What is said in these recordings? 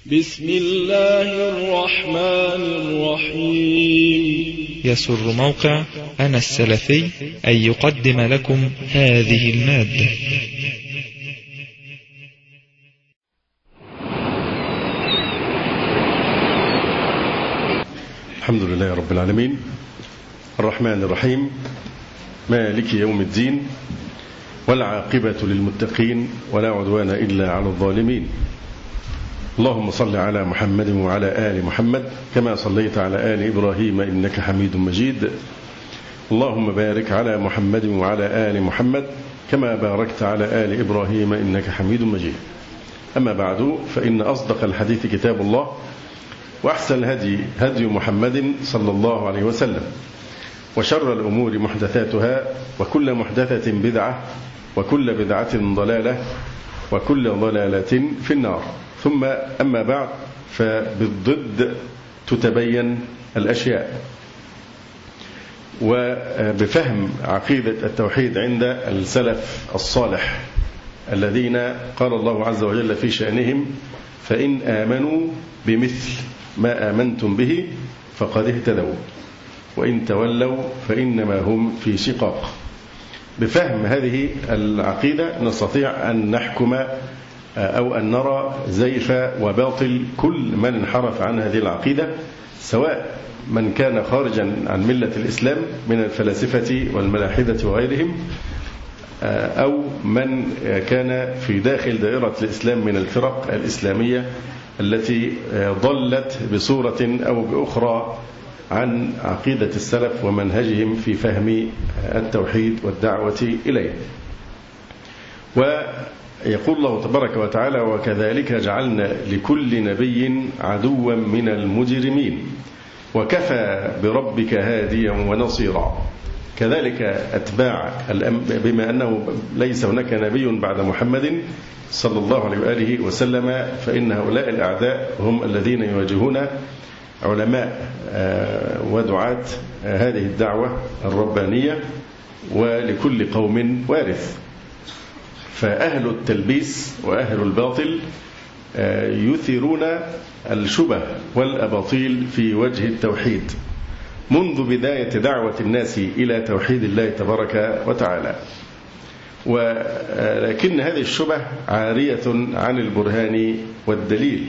بسم الله الرحمن الرحيم. يسر موقع أنا السلفي أن يقدم لكم هذه المادة. الحمد لله رب العالمين الرحمن الرحيم مالك يوم الدين والعاقبة للمتقين ولا عدوان إلا على الظالمين. اللهم صل على محمد وعلى آل محمد كما صليت على آل إبراهيم إنك حميد مجيد. اللهم بارك على محمد وعلى آل محمد كما باركت على آل إبراهيم إنك حميد مجيد. أما بعد، فإن أصدق الحديث كتاب الله، وأحسن الهدي هدي محمد صلى الله عليه وسلم، وشر الأمور محدثاتها، وكل محدثة بدعة، وكل بدعة ضلالة، وكل ضلالة في النار. ثم أما بعد، فبالضد تتبين الأشياء. وبفهم عقيدة التوحيد عند السلف الصالح الذين قال الله عز وجل في شأنهم: فإن آمنوا بمثل ما آمنتم به فقد اهتدوا وإن تولوا فإنما هم في شقاق. بفهم هذه العقيدة نستطيع أن نحكم أو أن نرى زيف وباطل كل من انحرف عن هذه العقيدة، سواء من كان خارجا عن ملة الإسلام من الفلاسفة والملاحدة وغيرهم، أو من كان في داخل دائرة الإسلام من الفرق الإسلامية التي ضلت بصورة أو بأخرى عن عقيدة السلف ومنهجهم في فهم التوحيد والدعوة إليه. ويقول الله تبارك وتعالى: وكذلك جعلنا لكل نبي عدوا من المجرمين وكفى بربك هاديا ونصيرا. كذلك أتباع بما أنه ليس هناك نبي بعد محمد صلى الله عليه وآله وسلم، فإن هؤلاء الأعداء هم الذين يواجهون علماء ودعاة هذه الدعوة الربانية، ولكل قوم وارث. فأهل التلبيس وأهل الباطل يثيرون الشبه والأباطيل في وجه التوحيد منذ بداية دعوة الناس إلى توحيد الله تبارك وتعالى. ولكن هذه الشبه عارية عن البرهان والدليل،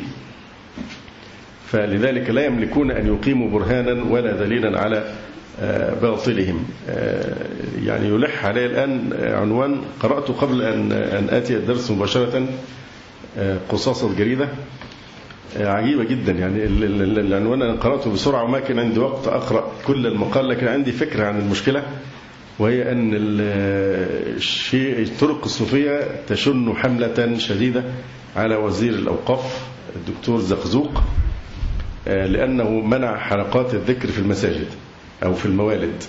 فلذلك لا يملكون أن يقيموا برهانا ولا دليلا على باطلهم. يعني يلح عليه الآن عنوان قرأته قبل أن آتي الدرس مباشرة، قصاص الجريدة، عجيبة جدا. يعني العنوان أنا قرأته بسرعة وما كان عندي وقت أقرأ كل المقال، لكن عندي فكرة عن المشكلة، وهي أن الطرق الصوفية تشن حملة شديدة على وزير الأوقاف الدكتور زقزوق، لأنه منع حلقات الذكر في المساجد أو في الموالد.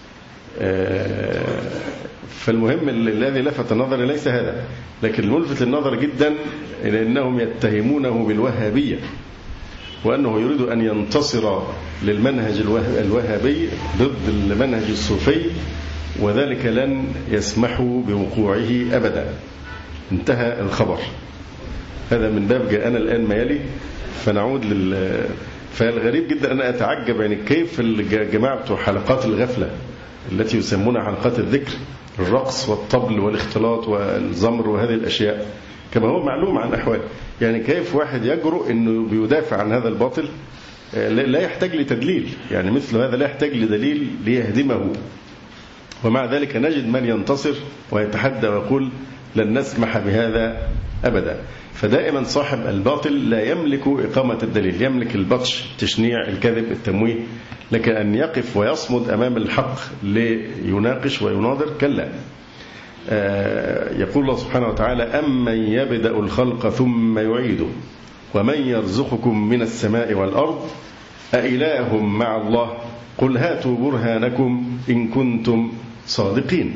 فالمهم الذي لفت نظري ليس هذا، لكن الملفت للنظر جدا أنهم يتهمونه بالوهابية، وأنه يريد أن ينتصر للمنهج الوهابي ضد المنهج الصوفي، وذلك لن يسمحوا بوقوعه أبدا. انتهى الخبر. هذا من باب جاءنا الآن ما يلي. فنعود فالغريب جدا أنا أتعجب يعني كيف الجماعة بتوع حلقات الغفلة التي يسمونها حلقات الذكر، الرقص والطبل والاختلاط والزمر وهذه الأشياء كما هو معلوم عن أحوال، يعني كيف واحد يجرؤ أنه بيدافع عن هذا الباطل لا يحتاج لتدليل، يعني مثل هذا لا يحتاج لدليل ليهدمه، ومع ذلك نجد من ينتصر ويتحدى ويقول لن نسمح بهذا أبدا. فدائما صاحب الباطل لا يملك إقامة الدليل، يملك البطش، التشنيع، الكذب، التمويه، لكن أن يقف ويصمد أمام الحق ليناقش ويناظر كلا. يقول الله سبحانه وتعالى: أمن يبدأ الخلق ثم يعيده ومن يرزقكم من السماء والأرض أإله مع الله قل هاتوا برهانكم إن كنتم صادقين.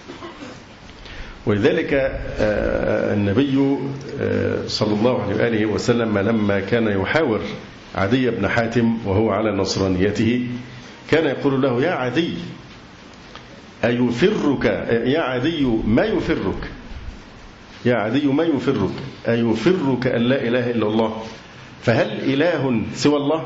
ولذلك النبي صلى الله عليه وآله وسلم لما كان يحاور عدي بن حاتم وهو على نصرانيته كان يقول له: يا عدي أيفرك، يا عدي ما يفرك، يا عدي ما يفرك، أيفرك أن لا إله إلا الله فهل إله سوى الله؟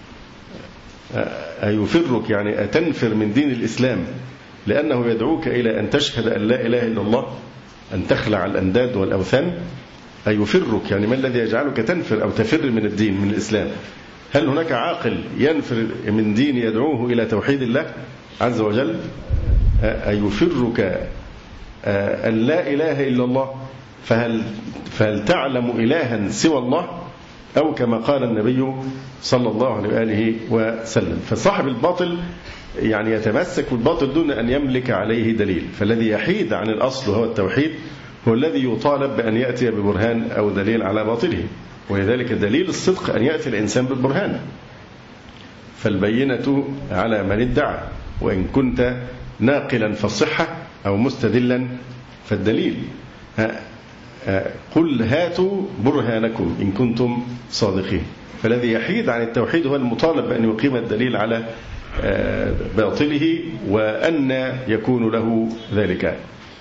أيفرك يعني أتنفر من دين الإسلام لأنه يدعوك إلى أن تشهد أن لا إله إلا الله، أن تخلع الأنداد والأوثان؟ أيفرك يعني ما الذي يجعلك تنفر أو تفر من الدين من الإسلام؟ هل هناك عاقل ينفر من دين يدعوه إلى توحيد الله عز وجل؟ أيفرك أن لا إله إلا الله؟ فهل تعلم إلها سوى الله؟ أو كما قال النبي صلى الله عليه وآله وسلم. فصاحب الباطل يعني يتمسك بالباطل دون أن يملك عليه دليل، فالذي يحيد عن الأصل وهو التوحيد هو الذي يطالب بأن يأتي ببرهان أو دليل على باطله، ولذلك دليل الصدق أن يأتي الإنسان بالبرهان. فالبينة على من ادعى، وإن كنت ناقلا فالصحة أو مستدلا فالدليل. قل هاتوا برهانكم إن كنتم صادقين. فالذي يحيد عن التوحيد هو المطالب بأن يقيم الدليل على باطله وأن يكون له ذلك.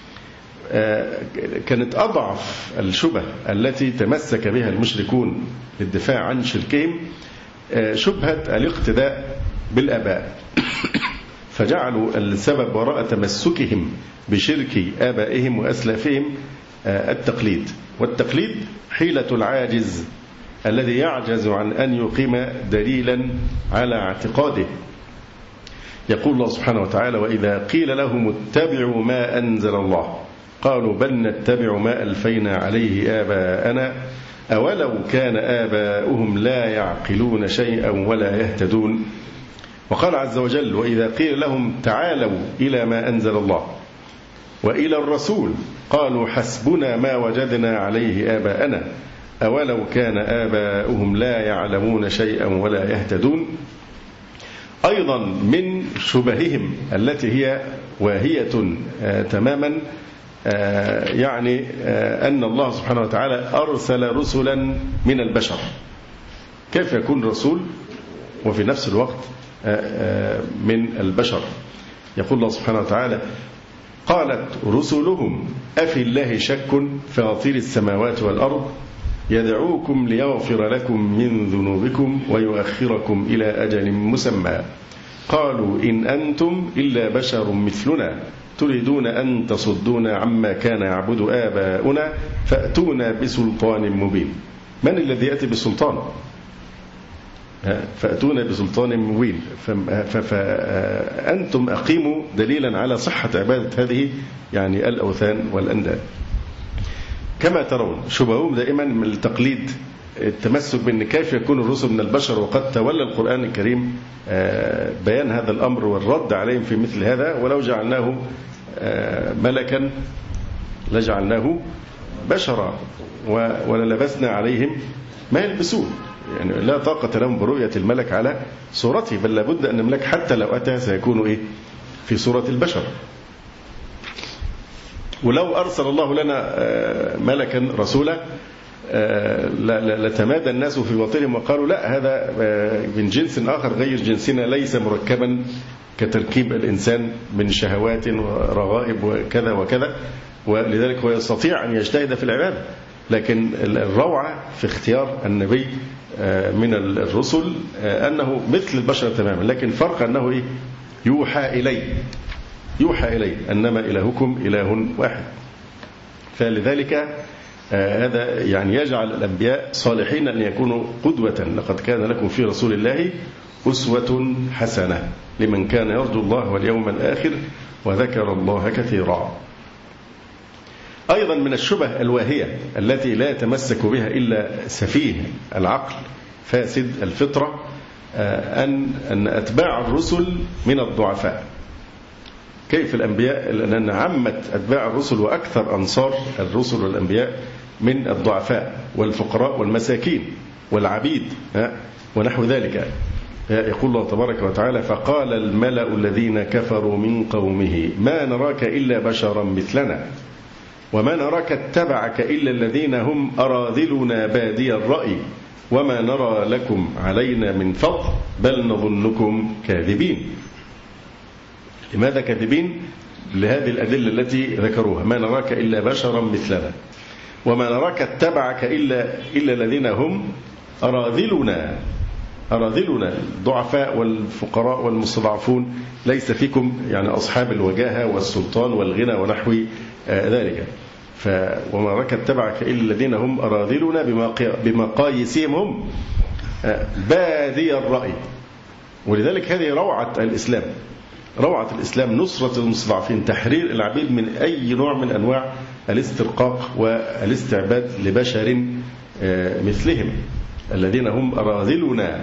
كانت أضعف الشبه التي تمسك بها المشركون للدفاع عن شركهم شبهة الاقتداء بالآباء، فجعلوا السبب وراء تمسكهم بشرك آبائهم وأسلافهم التقليد، والتقليد حيلة العاجز الذي يعجز عن أن يقيم دليلا على اعتقاده. يقول الله سبحانه وتعالى: وإذا قيل لهم اتبعوا ما أنزل الله قالوا بل نتبع ما ألفينا عليه آباءنا أولو كان آباؤهم لا يعقلون شيئا ولا يهتدون. وقال عز وجل: وإذا قيل لهم تعالوا إلى ما أنزل الله وإلى الرسول قالوا حسبنا ما وجدنا عليه آباءنا أولو كان آباؤهم لا يعلمون شيئا ولا يهتدون. أيضا من شبههم التي هي واهية تماما يعني أن الله سبحانه وتعالى أرسل رسلا من البشر. كيف يكون رسول وفي نفس الوقت من البشر؟ يقول الله سبحانه وتعالى: قالت رسلهم أفي الله شك فاطر السماوات والأرض يدعوكم ليغفر لكم من ذنوبكم ويؤخركم إلى أجل مسمى قالوا إن أنتم إلا بشر مثلنا تريدون أن تصدونا عما كان يعبد آباؤنا فأتونا بسلطان مبين. من الذي يأتي بسلطان؟ فأتونا بسلطان مبين. فأنتم أقيموا دليلا على صحة عبادة هذه يعني الأوثان والأنداد. كما ترون شبههم دائما من التقليد، التمسك بأن كيف يكون الرسل من البشر، وقد تولى القرآن الكريم بيان هذا الأمر والرد عليهم في مثل هذا. ولو جعلناه ملكا لجعلناه بشرا وللبسنا عليهم ما يلبسون. يعني لا طاقة لهم برؤية الملك على صورته، بل لابد أن الملك حتى لو أتى سيكون في صورة البشر. ولو أرسل الله لنا ملكا رسولا لتمادى الناس في باطلهم وقالوا لا هذا من جنس آخر غير جنسنا ليس مركبا كتركيب الإنسان من شهوات ورغائب وكذا وكذا، ولذلك هو يستطيع أن يجتهد في العبادة. لكن الروعة في اختيار النبي من الرسل أنه مثل البشر تماما، لكن فرق أنه يوحى إليه أنما إلهكم إله واحد. فلذلك هذا يعني يجعل الأنبياء صالحين أن يكونوا قدوة. لقد كان لكم في رسول الله أسوة حسنة لمن كان يرجو الله واليوم الآخر وذكر الله كثيرا. أيضا من الشبه الواهية التي لا يتمسك بها إلا سفيه العقل فاسد الفطرة أن أتباع الرسل من الضعفاء. كيف الأنبياء؟ لأن عامة أتباع الرسل وأكثر أنصار الرسل والأنبياء من الضعفاء والفقراء والمساكين والعبيد ونحو ذلك. يقول الله تبارك وتعالى: فقال الملأ الذين كفروا من قومه ما نراك إلا بشرا مثلنا وما نراك اتبعك إلا الذين هم أراذلنا بادي الرأي وما نرى لكم علينا من فضل بل نظنكم كاذبين. لماذا كاذبين؟ لهذه الأدلة التي ذكروها: ما نراك إلا بشرا مثلنا وما نراك اتبعك إلا الذين هم أراذلنا الضعفاء والفقراء والمستضعفون، ليس فيكم يعني أصحاب الوجاهة والسلطان والغنى ونحو ذلك. وما ركب تبعك إلا الذين هم أراذلنا بمقاييسهم هم بادي الرأي. ولذلك هذه روعة الإسلام، نصرة المستضعفين، تحرير العبيد من أي نوع من أنواع الاسترقاق والاستعباد لبشر مثلهم الذين هم أراذلنا.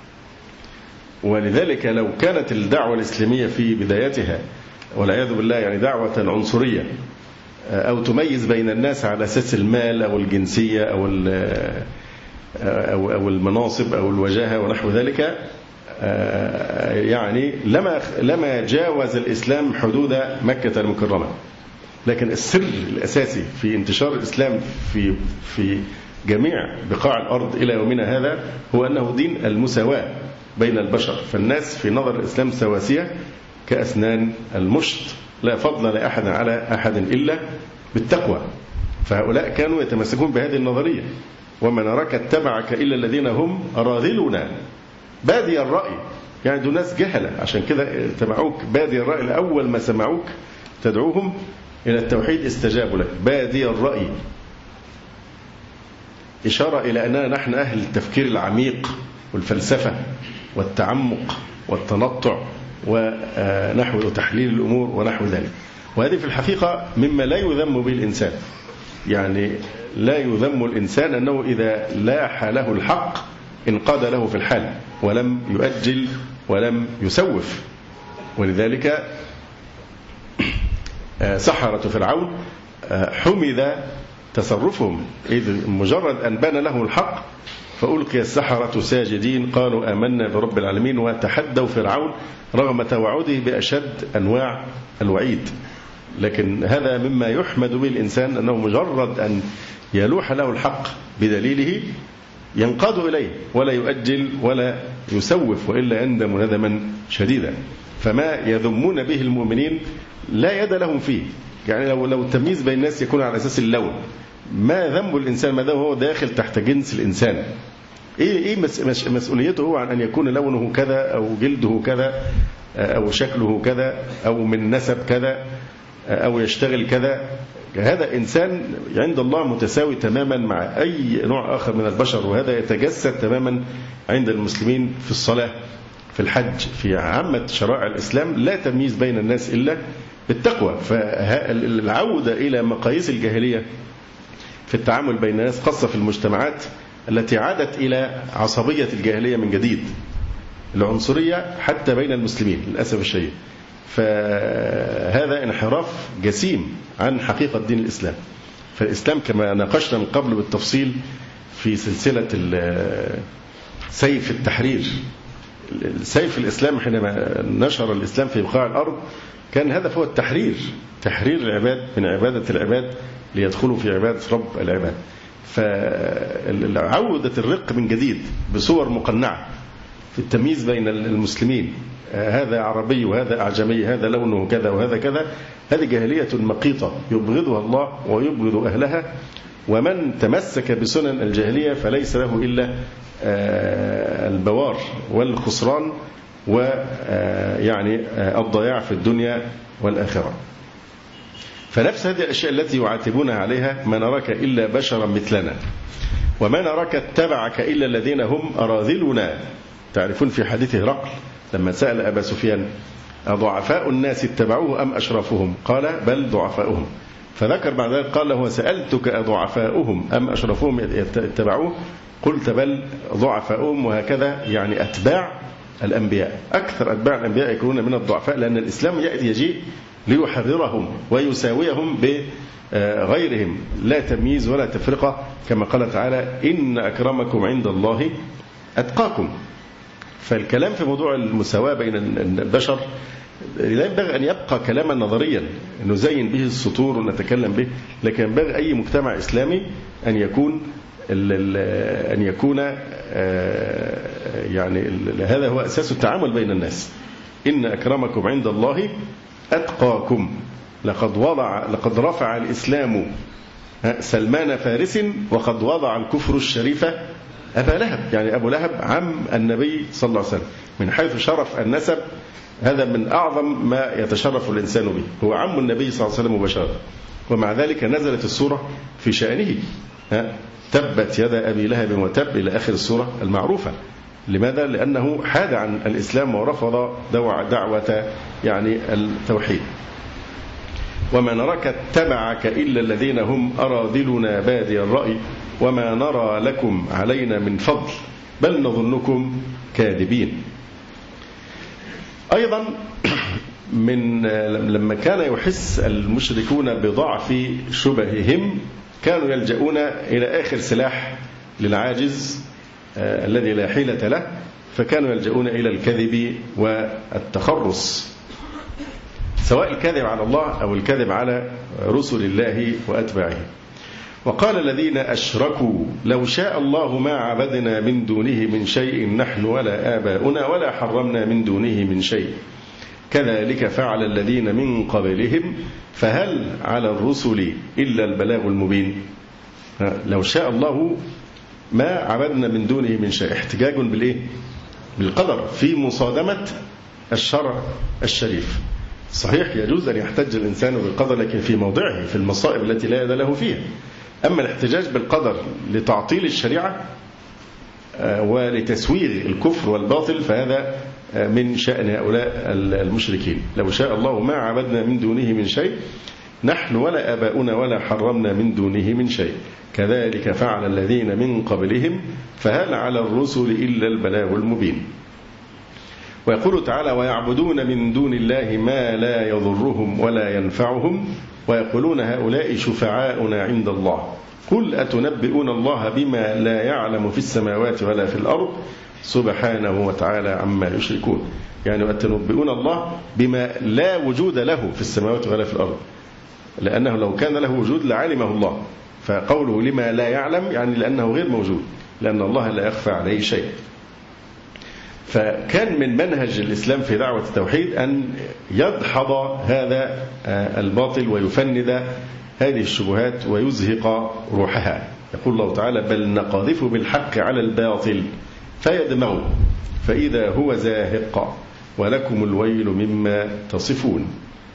ولذلك لو كانت الدعوة الإسلامية في بدايتها والعياذ بالله يعني دعوة عنصرية أو تميز بين الناس على أساس المال أو الجنسية أو المناصب أو الوجاهة ونحو ذلك، يعني لما جاوز الإسلام حدود مكة المكرمة. لكن السر الأساسي في انتشار الإسلام في جميع بقاع الأرض إلى يومنا هذا هو أنه دين المساواة بين البشر. فالناس في نظر الإسلام سواسية كأسنان المشط، لا فضل لأحد على أحد إلا بالتقوى. فهؤلاء كانوا يتمسكون بهذه النظرية، وما نراك اتبعك إلا الذين هم أراذلنا بادي الرأي، يعني دول ناس جهلة، عشان كده اتبعوك بادي الرأي. لأول ما سمعوك تدعوهم إلى التوحيد استجابوا لك بادي الرأي، إشارة إلى أننا نحن أهل التفكير العميق والفلسفة والتعمق والتنطع ونحو تحليل الأمور ونحو ذلك. وهذه في الحقيقة مما لا يذم به الإنسان، يعني لا يذم الإنسان أنه إذا لاح له الحق انقاد له في الحال ولم يؤجل ولم يسوف. ولذلك سحرة فرعون حمد تصرفهم، إذ مجرد أن بان لهم الحق فألقي السحرة ساجدين قالوا آمنا برب العالمين، وتحدوا فرعون رغم توعده بأشد أنواع الوعيد. لكن هذا مما يحمد به الإنسان، أنه مجرد أن يلوح له الحق بدليله ينقاد إليه ولا يؤجل ولا يسوف، وإلا يندم ندما شديدا. فما يذمون به المؤمنين لا يد لهم فيه، يعني لو التمييز بين الناس يكون على أساس اللون، ما ذنب الإنسان ما دام هو داخل تحت جنس الإنسان. إيه مسؤوليته هو عن أن يكون لونه كذا أو جلده كذا أو شكله كذا أو من نسب كذا أو يشتغل كذا؟ هذا إنسان عند الله متساوي تماما مع أي نوع آخر من البشر، وهذا يتجسد تماما عند المسلمين في الصلاة، في الحج، في عامة شرائع الإسلام. لا تمييز بين الناس إلا بالتقوى. فالعودة إلى مقاييس الجاهلية في التعامل بين الناس، خاصة في المجتمعات التي عادت إلى عصبية الجاهلية من جديد، العنصرية حتى بين المسلمين للأسف الشديد، فهذا انحراف جسيم عن حقيقة دين الإسلام. فالإسلام كما ناقشنا من قبل بالتفصيل في سلسلة سيف التحرير، سيف الإسلام حينما نشر الإسلام في بقاع الأرض كان هدفه هو تحرير العباد من عبادة العباد ليدخلوا في عبادة رب العباد. فعودة الرق من جديد بصور مقنعة في التمييز بين المسلمين، هذا عربي وهذا أعجمي، هذا لونه كذا وهذا كذا، هذه جاهلية مقيطة يبغضها الله ويبغض أهلها. ومن تمسك بسنن الجاهلية فليس له إلا البوار والخسران ويعني الضياع في الدنيا والآخرة. فنفس هذه الأشياء التي يعاتبونها عليها: ما نراك إلا بشرا مثلنا وما نراك اتبعك إلا الذين هم أراذلنا. تعرفون في حديث هرقل لما سأل أبا سفيان: أضعفاء الناس اتبعوه أم أشرفهم؟ قال: بل ضعفاؤهم. فذكر بعد ذلك قال له: سألتك أضعفاؤهم أم أشرفهم اتبعوه؟ قلت: بل ضعفاؤهم. وهكذا يعني أتباع الأنبياء، أكثر أتباع الأنبياء يكونون من الضعفاء، لأن الإسلام يجيء ليحررهم ويساويهم بغيرهم، لا تمييز ولا تفرقة، كما قال تعالى: إن أكرمكم عند الله أتقاكم. فالكلام في موضوع المساواة بين البشر لا ينبغي أن يبقى كلاما نظريا نزين به السطور ونتكلم به، لكن ينبغي أي مجتمع إسلامي أن يكون يعني هذا هو أساس التعامل بين الناس. إن أكرمكم عند الله أتقاكم. لقد رفع الإسلام سلمان فارس وقد وضع الكفر الشريف أبا لهب، يعني أبو لهب عم النبي صلى الله عليه وسلم من حيث شرف النسب، هذا من أعظم ما يتشرف الإنسان به، هو عم النبي صلى الله عليه وسلم مباشرة، ومع ذلك نزلت السورة في شأنه، تبت يدا أبي لهب وتب إلى آخر السورة المعروفة. لماذا؟ لأنه حاد عن الإسلام ورفض دعوة يعني التوحيد. وما نراك اتبعك إلا الذين هم أراذلنا بادي الرأي وما نرى لكم علينا من فضل بل نظنكم كاذبين. أيضا من لما كان يحس المشركون بضعف شبههم كانوا يلجؤون إلى آخر سلاح للعاجز الذي لا حيلة له، فكانوا يلجؤون إلى الكذب والتخرص، سواء الكذب على الله أو الكذب على رسل الله وأتباعه. وقال الذين أشركوا لو شاء الله ما عبدنا من دونه من شيء نحن ولا آباؤنا ولا حرمنا من دونه من شيء كذلك فعل الذين من قبلهم فهل على الرسل إلا البلاغ المبين. لو شاء الله ما عبدنا من دونه من شيء، احتجاج بالإيه؟ بالقدر في مصادمة الشرع الشريف. صحيح يجوز أن يحتج الإنسان بالقدر لكن في موضعه، في المصائب التي لا يد له فيها. أما الاحتجاج بالقدر لتعطيل الشريعة ولتسويغ الكفر والباطل فهذا من شأن هؤلاء المشركين. لو شاء الله ما عبدنا من دونه من شيء نحن ولا آباؤنا ولا حرمنا من دونه من شيء كذلك فعل الذين من قبلهم فهل على الرسل إلا البلاغ المبين. ويقول تعالى ويعبدون من دون الله ما لا يضرهم ولا ينفعهم ويقولون هؤلاء شفعاؤنا عند الله قل أتنبئون الله بما لا يعلم في السماوات ولا في الأرض سبحانه وتعالى عما يشركون. يعني أتنبئون الله بما لا وجود له في السماوات ولا في الأرض، لأنه لو كان له وجود لعلمه الله، فقوله لما لا يعلم يعني لأنه غير موجود، لأن الله لا يخفى عليه شيء. فكان من منهج الإسلام في دعوة التوحيد أن يدحض هذا الباطل ويفند هذه الشبهات ويزهق روحها. يقول الله تعالى بل نقذف بالحق على الباطل فيدمغه فإذا هو زاهق ولكم الويل مما تصفون.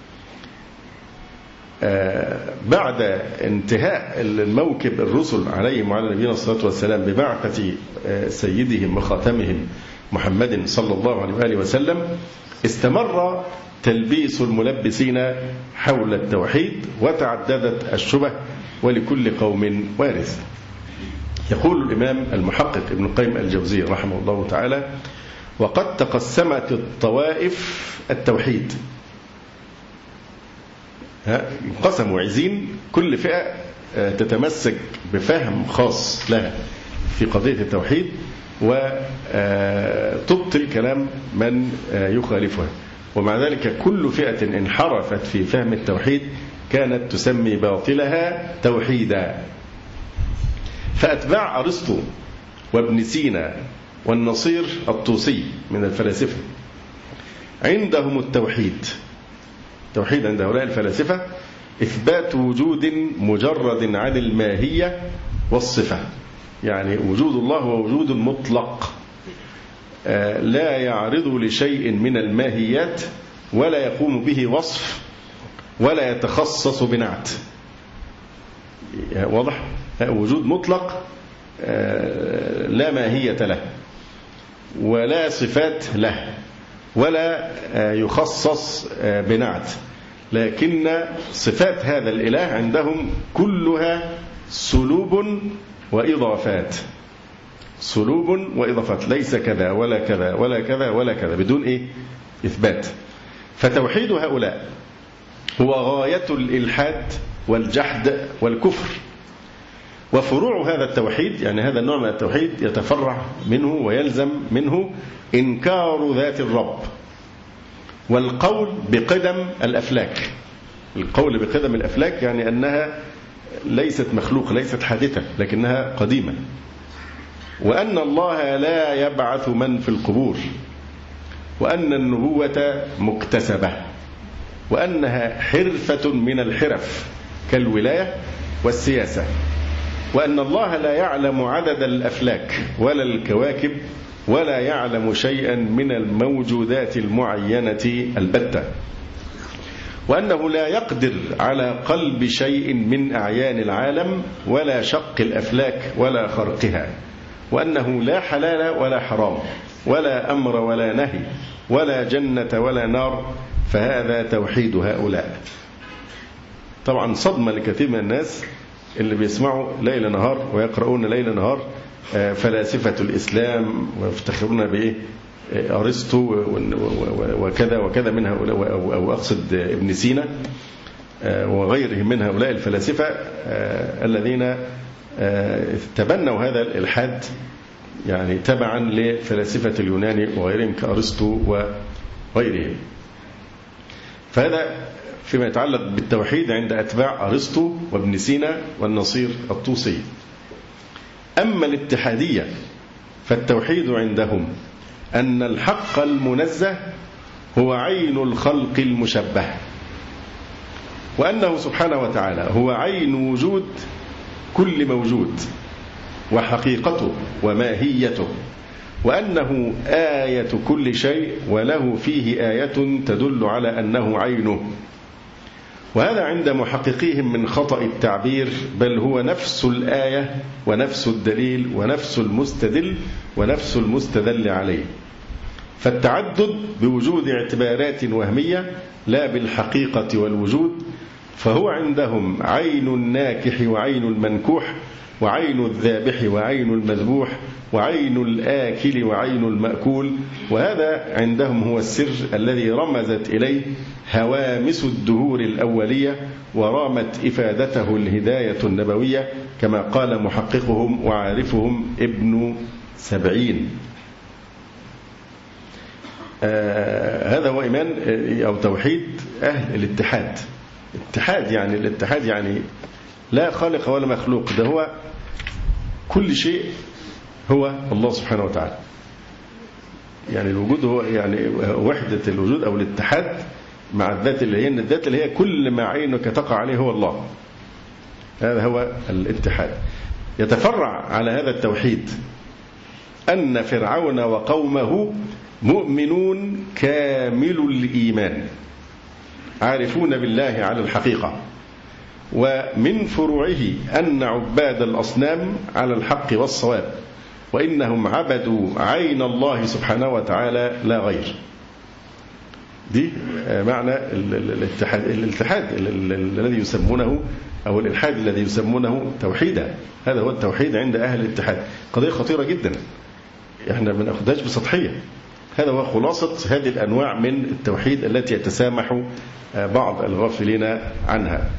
بعد انتهاء الموكب الرسل عليهم وعلى نبينا الصلاة والسلام ببعثة سيدهم وخاتمهم محمد صلى الله عليه وآله وسلم استمر تلبيس الملبسين حول التوحيد وتعددت الشبه ولكل قوم وارث. يقول الإمام المحقق ابن القيم الجوزي رحمه الله تعالى وقد تقسمت الطوائف التوحيد، انقسموا عايزين كل فئة تتمسك بفهم خاص لها في قضية التوحيد وتبطل كلام من يخالفها، ومع ذلك كل فئة انحرفت في فهم التوحيد كانت تسمي باطلها توحيدا. فأتباع أرسطو وابن سينا والنصير الطوسي من الفلاسفة عندهم التوحيد عند هؤلاء الفلاسفة إثبات وجود مجرد عن الماهية والصفة، يعني وجود الله هو وجود مطلق لا يعرض لشيء من الماهيات ولا يقوم به وصف ولا يتخصص بنعت. واضح؟ وجود مطلق لا ماهية له ولا صفات له ولا يخصص بنعت، لكن صفات هذا الإله عندهم كلها سلوب وإضافات، سلوب وإضافات، ليس كذا ولا كذا ولا كذا ولا كذا بدون إثبات. فتوحيد هؤلاء هو غاية الإلحاد والجحد والكفر. وفروع هذا التوحيد يعني هذا النوع من التوحيد يتفرع منه ويلزم منه إنكار ذات الرب والقول بقدم الأفلاك. القول بقدم الأفلاك يعني أنها ليست مخلوق ليست حادثة لكنها قديمة، وأن الله لا يبعث من في القبور، وأن النبوة مكتسبة، وأنها حرفة من الحرف كالولاية والسياسة، وأن الله لا يعلم عدد الأفلاك ولا الكواكب ولا يعلم شيئا من الموجودات المعينة البتة، وأنه لا يقدر على قلب شيء من أعيان العالم ولا شق الأفلاك ولا خرقها، وأنه لا حلال ولا حرام ولا أمر ولا نهي ولا جنة ولا نار، فهذا توحيد هؤلاء. طبعا صدمة لكثير من الناس اللي بيسمعوا ليل نهار ويقرؤون ليل نهار فلاسفة الإسلام ويفتخرون بإيه أرسطو وكذا وكذا من هؤلاء، أو أقصد ابن سينا وغيرهم من هؤلاء الفلاسفة الذين تبنوا هذا الإلحاد يعني تبعا لفلاسفة اليونان وغيرهم كأرسطو وغيرهم. فهذا فيما يتعلق بالتوحيد عند أتباع أرسطو وابن سينا والنصير الطوسي. أما الاتحادية فالتوحيد عندهم أن الحق المنزه هو عين الخلق المشبه، وأنه سبحانه وتعالى هو عين وجود كل موجود وحقيقته وماهيته، وأنه آية كل شيء وله فيه آية تدل على أنه عينه. وهذا عند محققيهم من خطأ التعبير، بل هو نفس الآية ونفس الدليل ونفس المستدل ونفس المستدل عليه. فالتعدد بوجود اعتبارات وهمية لا بالحقيقة والوجود، فهو عندهم عين الناكح وعين المنكوح وعين الذابح وعين المذبوح وعين الآكل وعين المأكول. وهذا عندهم هو السر الذي رمزت إليه هوامس الدهور الأولية ورامت إفادته الهداية النبوية، كما قال محققهم وعارفهم ابن سبعين. هذا هو إيمان أو توحيد أهل الاتحاد. الاتحاد يعني لا خالق ولا مخلوق، ده هو كل شيء هو الله سبحانه وتعالى. يعني الوجود هو يعني وحدة الوجود أو الاتحاد مع الذات اللي هي كل ما عينك تقع عليه هو الله. هذا هو الاتحاد. يتفرع على هذا التوحيد أن فرعون وقومه مؤمنون كامل الإيمان عارفون بالله على الحقيقة، ومن فروعه أن عباد الأصنام على الحق والصواب، وإنهم عبدوا عين الله سبحانه وتعالى لا غير. دي معنى الاتحاد الذي يسمونه أو الإلحاد الذي يسمونه توحيدا. هذا هو التوحيد عند أهل الاتحاد. قضية خطيرة جدا، احنا ما ناخدهاش بسطحية. هذا هو خلاصة هذه الأنواع من التوحيد التي يتسامح بعض الغافلين عنها.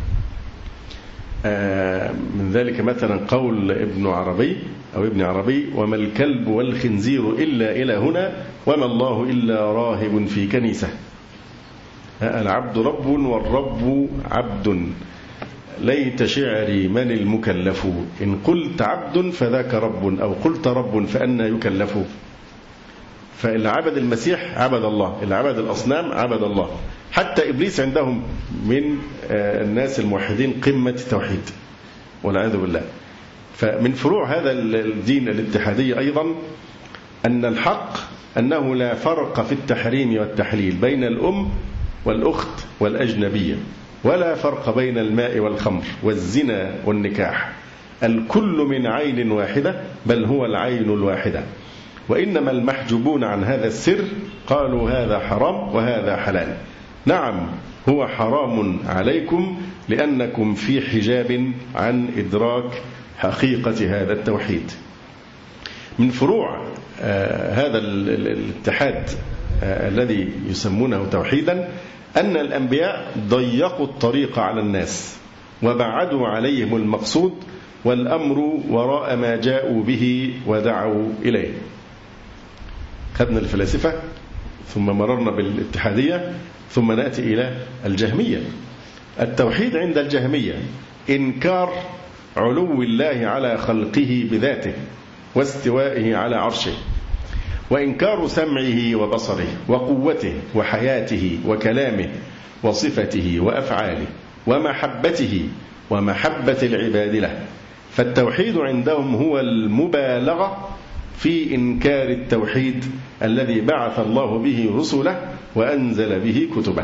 من ذلك مثلا قول ابن عربي وما الكلب والخنزير إلا إلهنا وما الله إلا راهب في كنيسة. العبد رب والرب عبد، ليت شعري من المكلف، إن قلت عبد فذاك رب أو قلت رب فأنا يكلف. فاللي عبد المسيح عبد الله، اللي عبد الأصنام عبد الله. حتى إبليس عندهم من الناس الموحدين قمة التوحيد والعياذ بالله. فمن فروع هذا الدين الاتحادي أيضا أن الحق أنه لا فرق في التحريم والتحليل بين الأم والأخت والأجنبية، ولا فرق بين الماء والخمر والزنا والنكاح. الكل من عين واحدة، بل هو العين الواحدة. وإنما المحجوبون عن هذا السر قالوا هذا حرام وهذا حلال. نعم هو حرام عليكم لأنكم في حجاب عن إدراك حقيقة هذا التوحيد. من فروع هذا الاتحاد الذي يسمونه توحيدا أن الأنبياء ضيقوا الطريق على الناس وبعدوا عليهم المقصود، والأمر وراء ما جاءوا به ودعوا إليه. خدنا الفلاسفة ثم مررنا بالاتحادية ثم نأتي إلى الجهمية. التوحيد عند الجهمية إنكار علو الله على خلقه بذاته واستوائه على عرشه، وإنكار سمعه وبصره وقوته وحياته وكلامه وصفته وأفعاله ومحبته ومحبة العباد له، فالتوحيد عندهم هو المبالغة في إنكار التوحيد الذي بعث الله به رسله وأنزل به كتبه.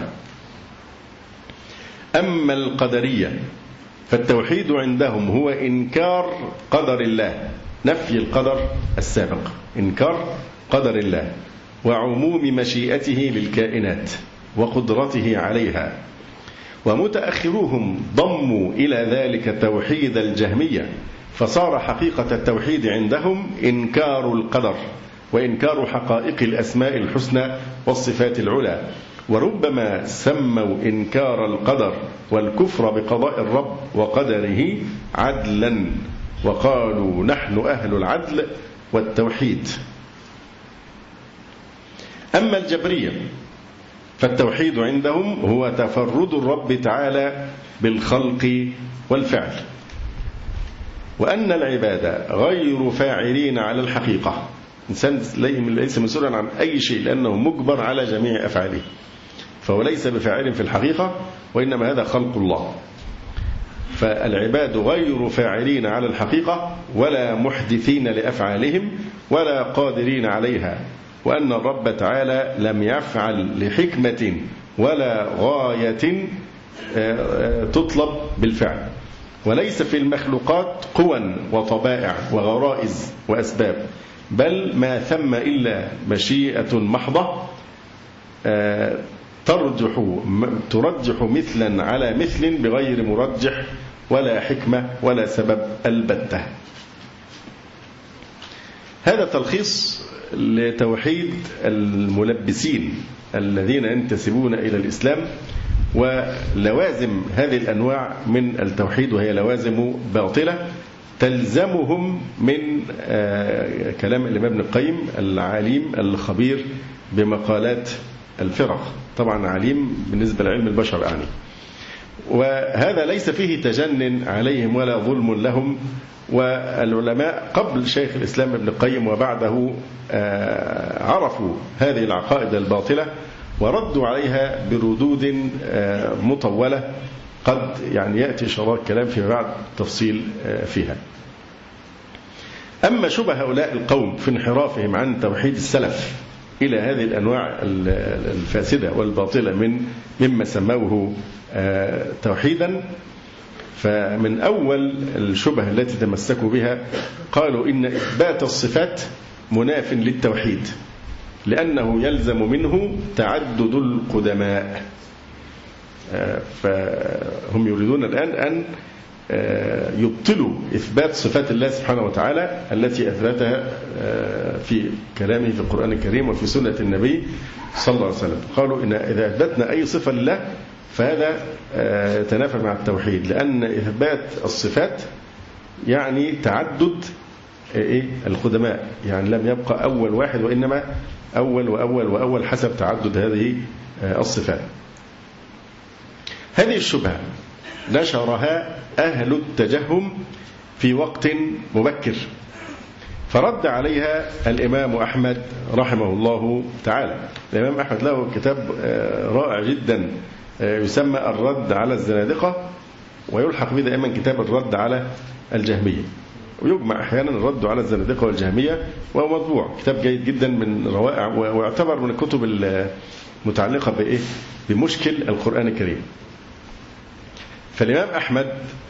أما القدرية فالتوحيد عندهم هو إنكار قدر الله، نفي القدر السابق، إنكار قدر الله وعموم مشيئته للكائنات وقدرته عليها. ومتأخروهم ضموا إلى ذلك توحيد الجهمية، فصار حقيقة التوحيد عندهم إنكار القدر وإنكار حقائق الأسماء الحسنى والصفات العلى. وربما سموا إنكار القدر والكفر بقضاء الرب وقدره عدلا، وقالوا نحن أهل العدل والتوحيد. أما الجبرية فالتوحيد عندهم هو تفرد الرب تعالى بالخلق والفعل، وأن العباد غير فاعلين على الحقيقة. إنسان ليس مسؤولا عن أي شيء لأنه مجبر على جميع أفعاله، فهو ليس بفاعل في الحقيقة، وإنما هذا خلق الله. فالعباد غير فاعلين على الحقيقة ولا محدثين لأفعالهم ولا قادرين عليها، وأن الرب تعالى لم يفعل لحكمة ولا غاية تطلب بالفعل، وليس في المخلوقات قوى وطبائع وغرائز وأسباب، بل ما ثم إلا مشيئة محضة ترجح مثلا على مثل بغير مرجح ولا حكمة ولا سبب البتة. هذا تلخيص لتوحيد الملبسين الذين ينتسبون إلى الإسلام ولوازم هذه الأنواع من التوحيد، وهي لوازم باطلة تلزمهم من كلام الإمام ابن القيم العليم الخبير بمقالات الفرق، طبعا عليم بالنسبة لعلم البشر يعني. وهذا ليس فيه تجنن عليهم ولا ظلم لهم، والعلماء قبل شيخ الإسلام ابن القيم وبعده عرفوا هذه العقائد الباطلة وردوا عليها بردود مطولة قد يعني يأتي شراء الكلام في بعد تفصيل فيها. أما شبه هؤلاء القوم في انحرافهم عن توحيد السلف إلى هذه الأنواع الفاسدة والباطلة مما سموه توحيدا، فمن أول الشبه التي تمسكوا بها قالوا إن إثبات الصفات مناف للتوحيد لأنه يلزم منه تعدد القدماء. فهم يريدون الآن أن يبطلوا إثبات صفات الله سبحانه وتعالى التي أثبتها في كلامه في القرآن الكريم وفي سنة النبي صلى الله عليه وسلم. قالوا إن إذا أثبتنا أي صفة لله فهذا يتنافى مع التوحيد، لأن إثبات الصفات يعني تعدد القدماء، يعني لم يبقى أول واحد وإنما أول وأول وأول حسب تعدد هذه الصفات. هذه الشبهة نشرها أهل التجهم في وقت مبكر، فرد عليها الإمام أحمد رحمه الله تعالى. الإمام أحمد له كتاب رائع جدا يسمى الرد على الزنادقة، ويلحق به دائما كتاب الرد على الجهمية، ويجمع أحيانا الرد على الزنادقة والجهمية، وهو مطبوع كتاب جيد جدا من روائع، ويعتبر من الكتب المتعلقة بمشكل القرآن الكريم. فالإمام أحمد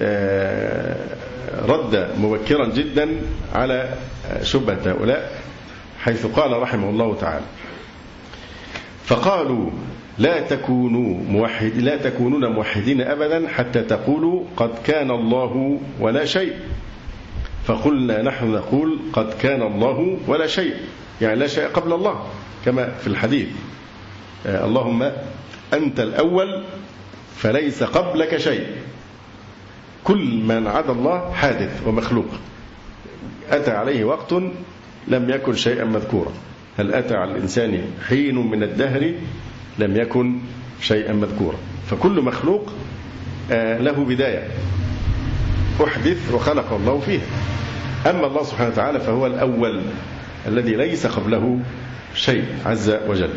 رد مبكرا جدا على شبهة هؤلاء، حيث قال رحمه الله تعالى: فقالوا لا تكونون موحدين أبدا حتى تقولوا قد كان الله ولا شيء. فقلنا نحن نقول قد كان الله ولا شيء، يعني لا شيء قبل الله، كما في الحديث: اللهم أنت الأول فليس قبلك شيء، كل من عدا الله حادث ومخلوق، أتى عليه وقت لم يكن شيئا مذكورا. هل أتى على الإنسان حين من الدهر لم يكن شيئا مذكورا؟ فكل مخلوق له بداية أحدث وخلق الله فيها. أما الله سبحانه وتعالى فهو الأول الذي ليس قبله شيء عز وجل.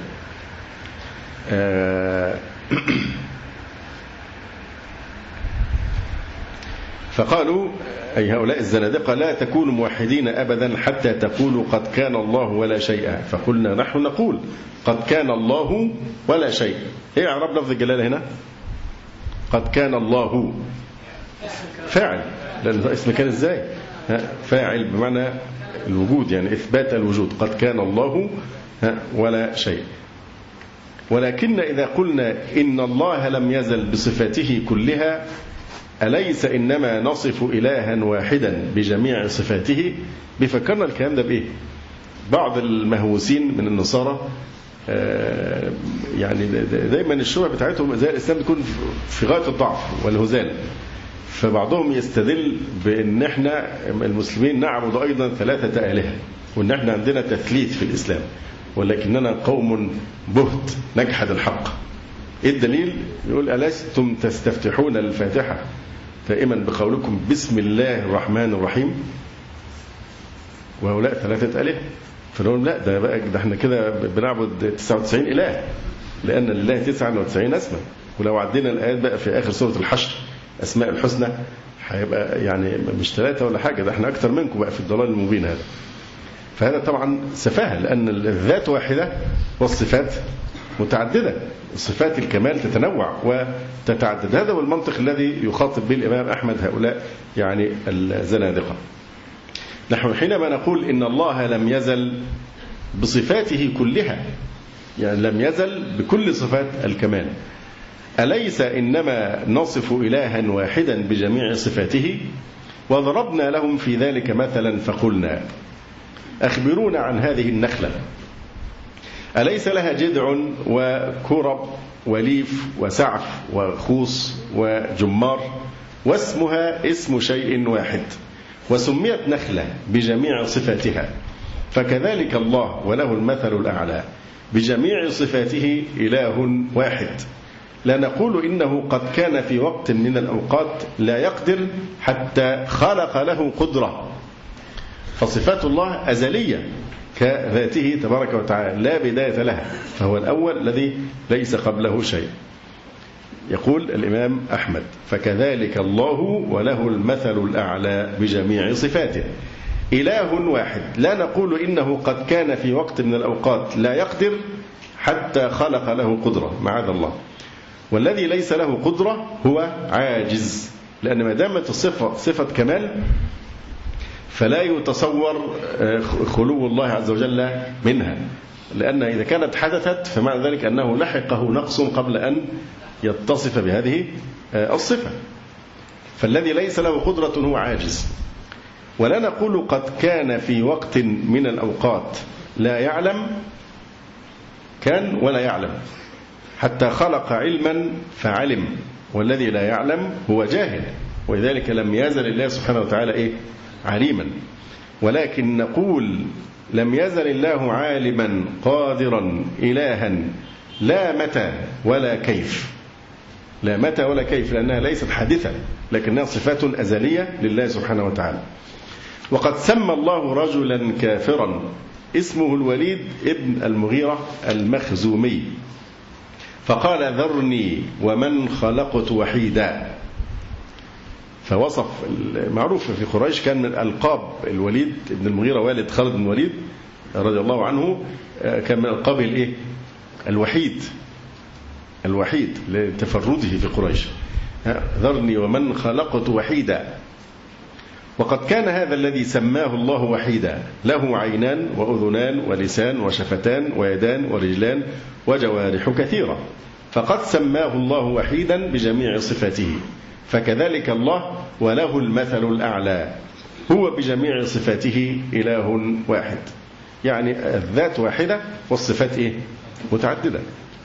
فقالوا أي هؤلاء الزنادقة لا تكونوا موحدين أبدا حتى تقولوا قد كان الله ولا شيء. فقلنا نحن نقول قد كان الله ولا شيء. إيه إعراب لفظ الجلالة هنا؟ قد كان الله فاعل، لأن اسم كان إزاي؟ فاعل بمعنى الوجود، يعني إثبات الوجود. قد كان الله ولا شيء. ولكن إذا قلنا إن الله لم يزل بصفاته كلها أليس إنما نصف إلها واحدا بجميع صفاته؟ بفكرنا الكلام ده بإيه؟ بعض المهووسين من النصارى يعني دايما الشبهة بتاعتهم زي الإسلام تكون في غاية الضعف والهزال، فبعضهم يستدل بأن احنا المسلمين نعبد أيضا 3 آلهة، وأن احنا عندنا تثليث في الإسلام، ولكننا قوم بهت نجحد الحق. إيه الدليل؟ يقول ألستم تستفتحون الفاتحة دائما بقولكم بسم الله الرحمن الرحيم وهؤلاء 3 آلهة. فنقول لا، ده احنا كده بنعبد 99 إله، لأن لله 99 اسما، ولو عدينا الآيات بقى في آخر سورة الحشر أسماء الحسنى هيبقى يعني مش 3 ولا حاجة، ده احنا أكتر منكم بقى في الضلال المبين هذا. فهذا طبعا سفاهة، لأن الذات واحدة والصفات متعددة، صفات الكمال تتنوع وتتعدد. هذا هو المنطق الذي يخاطب به الإمام أحمد هؤلاء يعني الزنادقة. نحن حينما نقول إن الله لم يزل بصفاته كلها، يعني لم يزل بكل صفات الكمال، أليس إنما نصف إلها واحدا بجميع صفاته؟ وضربنا لهم في ذلك مثلا فقلنا أخبرونا عن هذه النخلة، أليس لها جذع وكرب وليف وسعف وخوص وجمار، واسمها اسم شيء واحد، وسميت نخلة بجميع صفاتها، فكذلك الله وله المثل الأعلى بجميع صفاته إله واحد. لا نقول إنه قد كان في وقت من الأوقات لا يقدر حتى خلق له قدرة، فصفات الله أزلية كذاته تبارك وتعالى لا بداية لها، فهو الأول الذي ليس قبله شيء. يقول الإمام أحمد فكذلك الله وله المثل الأعلى بجميع صفاته إله واحد. لا نقول إنه قد كان في وقت من الأوقات لا يقدر حتى خلق له قدرة، معاذ الله. والذي ليس له قدرة هو عاجز، لأن ما دامت الصفة صفة كمال فلا يتصور خلو الله عز وجل منها، لأن إذا كانت حدثت فمعنى ذلك أنه لحقه نقص قبل أن يتصف بهذه الصفة. فالذي ليس له قدرة هو عاجز. ولا نقول قد كان في وقت من الأوقات لا يعلم، كان ولا يعلم حتى خلق علما فعلم، والذي لا يعلم هو جاهل، ولذلك لم يزل الله سبحانه وتعالى عليما. ولكن نقول لم يزل الله عالما قادرا إلها لا متى ولا كيف، لا متى ولا كيف، لأنها ليست حادثة لكنها صفات أزلية لله سبحانه وتعالى. وقد سمى الله رجلا كافرا اسمه الوليد ابن المغيرة المخزومي، فقال ذرني ومن خلقت وحيدا. فوصف معروف في قريش كان من ألقاب الوليد ابن المغيرة والد خالد بن الوليد رضي الله عنه، كان من ألقابه الوحيد لتفرده في قريش، ذرني ومن خلقت وحيدا. وقد كان هذا الذي سماه الله وحيدا له عينان وأذنان ولسان وشفتان ويدان ورجلان وجوارح كثيرة، فقد سماه الله وحيدا بجميع صفاته، فكذلك الله وله المثل الأعلى، هو بجميع صفاته إله واحد، يعني الذات واحدة والصفات متعددة.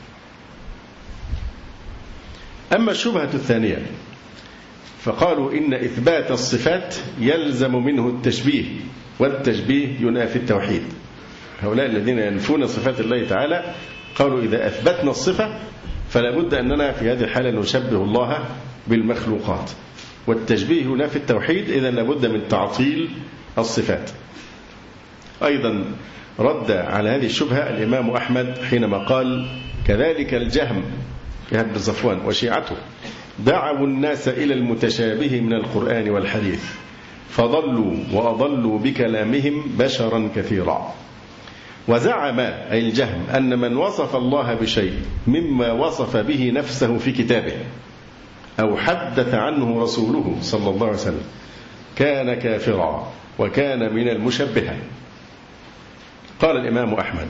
أما الشبهة الثانية فقالوا إن إثبات الصفات يلزم منه التشبيه، والتشبيه ينافي التوحيد. هؤلاء الذين ينفون صفات الله تعالى قالوا إذا أثبتنا الصفة فلا بد أننا في هذه الحالة نشبه الله بالمخلوقات، والتشبيه ينافي التوحيد، إذا لابد من تعطيل الصفات. أيضا رد على هذه الشبهة الإمام أحمد حينما قال كذلك الجهم بن صفوان وشيعته دعوا الناس إلى المتشابه من القرآن والحديث فضلوا وأضلوا بكلامهم بشرا كثيرا. وزعم أي الجهم أن من وصف الله بشيء مما وصف به نفسه في كتابه أو حدث عنه رسوله صلى الله عليه وسلم كان كافرا وكان من المشبهة. قال الإمام أحمد: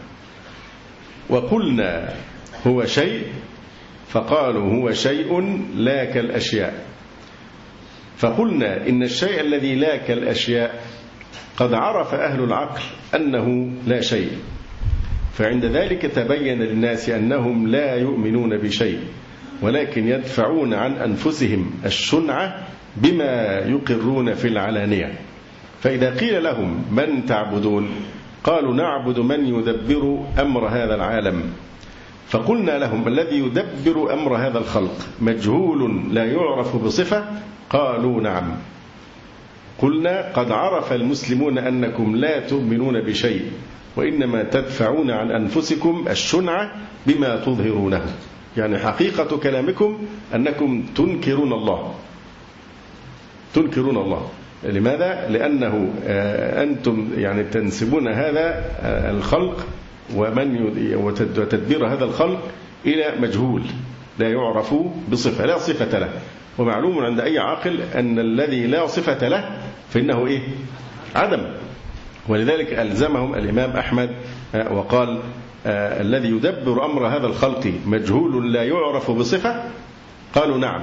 وقلنا هو شيء فقالوا هو شيء لا كالأشياء. فقلنا إن الشيء الذي لا كالأشياء قد عرف أهل العقل أنه لا شيء، فعند ذلك تبين للناس أنهم لا يؤمنون بشيء ولكن يدفعون عن أنفسهم الشنعة بما يقرون في العلانية. فإذا قيل لهم من تعبدون قالوا نعبد من يدبر أمر هذا العالم. فقلنا لهم الذي يدبر أمر هذا الخلق مجهول لا يعرف بصفة؟ قالوا نعم. قلنا قد عرف المسلمون أنكم لا تؤمنون بشيء وإنما تدفعون عن أنفسكم الشنعة بما تظهرونه. يعني حقيقة كلامكم أنكم تنكرون الله. تنكرون الله. لماذا؟ لأنه أنتم يعني تنسبون هذا الخلق وتدبير هذا الخلق إلى مجهول لا يعرف بصفة، لا صفة له. ومعلوم عند أي عاقل أن الذي لا صفة له فإنه إيه؟ عدم. ولذلك ألزمهم الإمام أحمد وقال الذي يدبر أمر هذا الخلق مجهول لا يعرف بصفة؟ قالوا نعم.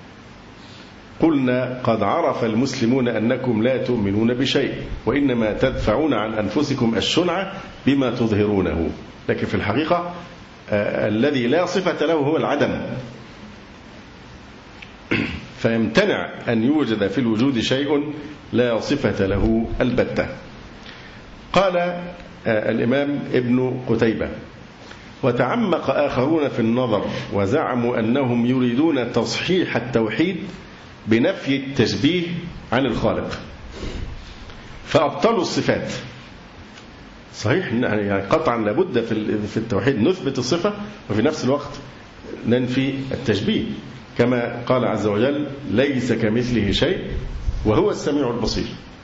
قلنا قد عرف المسلمون أنكم لا تؤمنون بشيء وإنما تدفعون عن أنفسكم الشنعة بما تظهرونه. لكن في الحقيقة الذي لا صفة له هو العدم، فيمتنع أن يوجد في الوجود شيء لا صفة له البتة. قال الإمام ابن قتيبة: وتعمق آخرون في النظر وزعموا أنهم يريدون تصحيح التوحيد بنفي التشبيه عن الخالق فأبطلوا الصفات. صحيح يعني قطعا لابد في التوحيد نثبت الصفة وفي نفس الوقت ننفي التشبيه، كما قال عز وجل: ليس كمثله شيء وهو السميع البصير.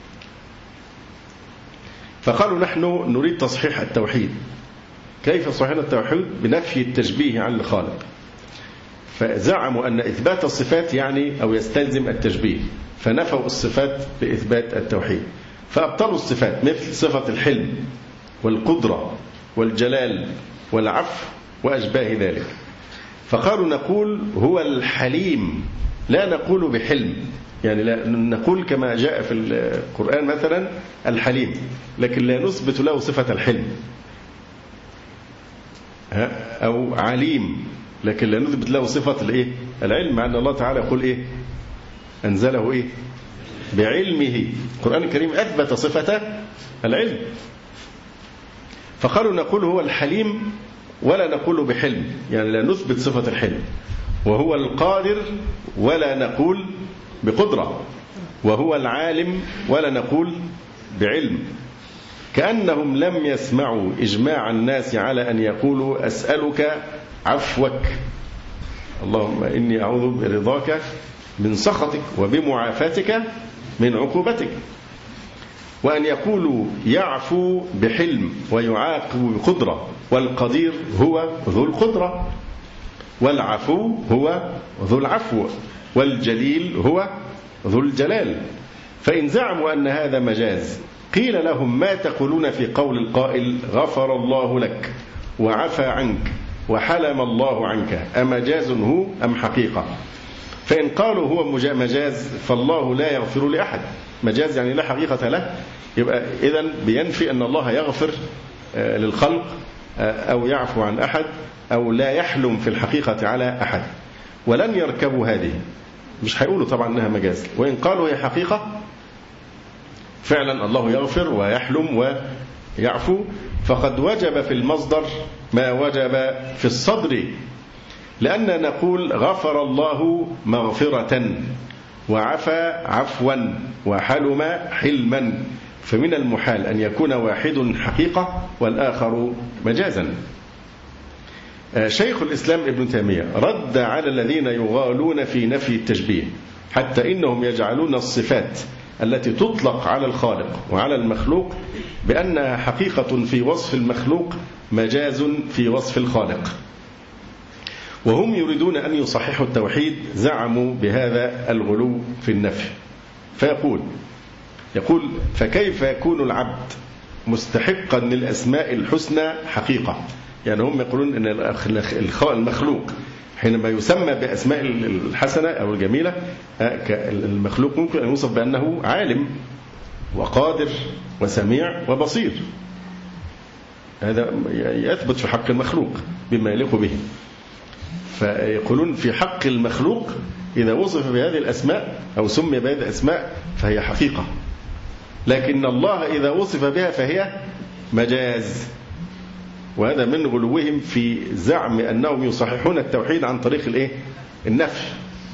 فقالوا نحن نريد تصحيح التوحيد. كيف صحيح التوحيد؟ بنفي التشبيه عن الخالق. فزعموا أن إثبات الصفات يعني أو يستلزم التشبيه، فنفوا الصفات بإثبات التوحيد. فأبطلوا الصفات مثل صفة الحلم والقدرة والجلال والعفو وأشباه ذلك. فقالوا نقول هو الحليم، لا نقول بحلم، يعني لا نقول كما جاء في القرآن مثلا الحليم، لكن لا نثبت له صفة الحلم. أو عليم، لكن لا نثبت له صفة العلم، مع أن الله تعالى يقول أنزله بعلمه. القرآن الكريم أثبت صفة العلم. فقالوا نقول هو الحليم ولا نقول بحلم، يعني لا نثبت صفة الحلم. وهو القادر ولا نقول بقدرة. وهو العالم ولا نقول بعلم. كأنهم لم يسمعوا إجماع الناس على أن يقولوا أسألك عفوك، اللهم إني أعوذ برضاك من سخطك وبمعافاتك من عقوبتك. وأن يقولوا يعفو بحلم ويعاقب بقدرة، والقدير هو ذو القدرة، والعفو هو ذو العفو، والجليل هو ذو الجلال. فإن زعموا أن هذا مجاز قيل لهم ما تقولون في قول القائل غفر الله لك وعفى عنك وحلم الله عنك، أمجاز هو أم حقيقة؟ فإن قالوا هو مجاز فالله لا يغفر لأحد. مجاز يعني لا حقيقة له، يبقى إذن بينفي أن الله يغفر للخلق أو يعفو عن أحد أو لا يحلم في الحقيقة على أحد. ولن يركبوا هذه، مش هيقولوا طبعا أنها مجاز. وإن قالوا هي حقيقة فعلا الله يغفر ويحلم ويعفو، فقد وجب في المصدر ما وجب في الصدر، لأن نقول غفر الله مغفرة وعفى عفوا وحلم حلما، فمن المحال أن يكون واحد حقيقة والآخر مجازا. شيخ الإسلام ابن تيمية رد على الذين يغالون في نفي التشبيه، حتى إنهم يجعلون الصفات التي تطلق على الخالق وعلى المخلوق بأنها حقيقة في وصف المخلوق مجاز في وصف الخالق، وهم يريدون أن يصححوا التوحيد، زعموا بهذا الغلو في النفي. يقول فكيف يكون العبد مستحقا للأسماء الحسنى حقيقة؟ يعني هم يقولون أن المخلوق حينما يسمى بأسماء الحسنة أو الجميلة، المخلوق ممكن أن يوصف بأنه عالم وقادر وسميع وبصير، هذا يثبت في حق المخلوق بما يليق به. فيقولون في حق المخلوق إذا وصف بهذه الأسماء أو سمي بهذه الأسماء فهي حقيقة، لكن الله إذا وصف بها فهي مجاز. وهذا من غلوهم في زعم أنهم يصححون التوحيد عن طريق النفي.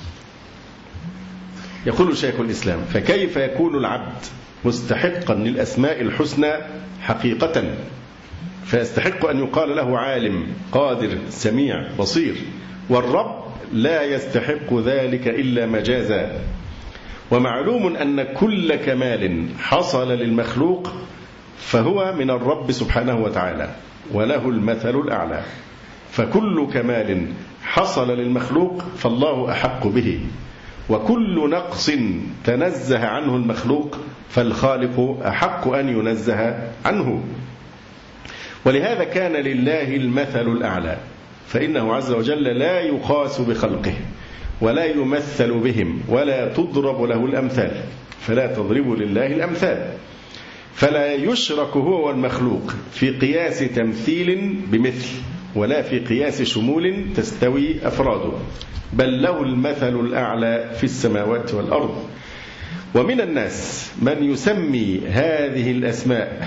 يقول شيخ الإسلام فكيف يكون العبد مستحقا للأسماء الحسنى حقيقة، فيستحق أن يقال له عالم قادر سميع بصير، والرب لا يستحق ذلك إلا مجازا. ومعلوم أن كل كمال حصل للمخلوق فهو من الرب سبحانه وتعالى وله المثل الأعلى، فكل كمال حصل للمخلوق فالله أحق به، وكل نقص تنزه عنه المخلوق فالخالق أحق أن ينزه عنه. ولهذا كان لله المثل الأعلى، فإنه عز وجل لا يقاس بخلقه ولا يمثل بهم ولا تضرب له الأمثال، فلا تضربوا لله الأمثال، فلا يشرك هو والمخلوق في قياس تمثيل بمثل ولا في قياس شمول تستوي أفراده، بل له المثل الأعلى في السماوات والأرض. ومن الناس من يسمي هذه الأسماء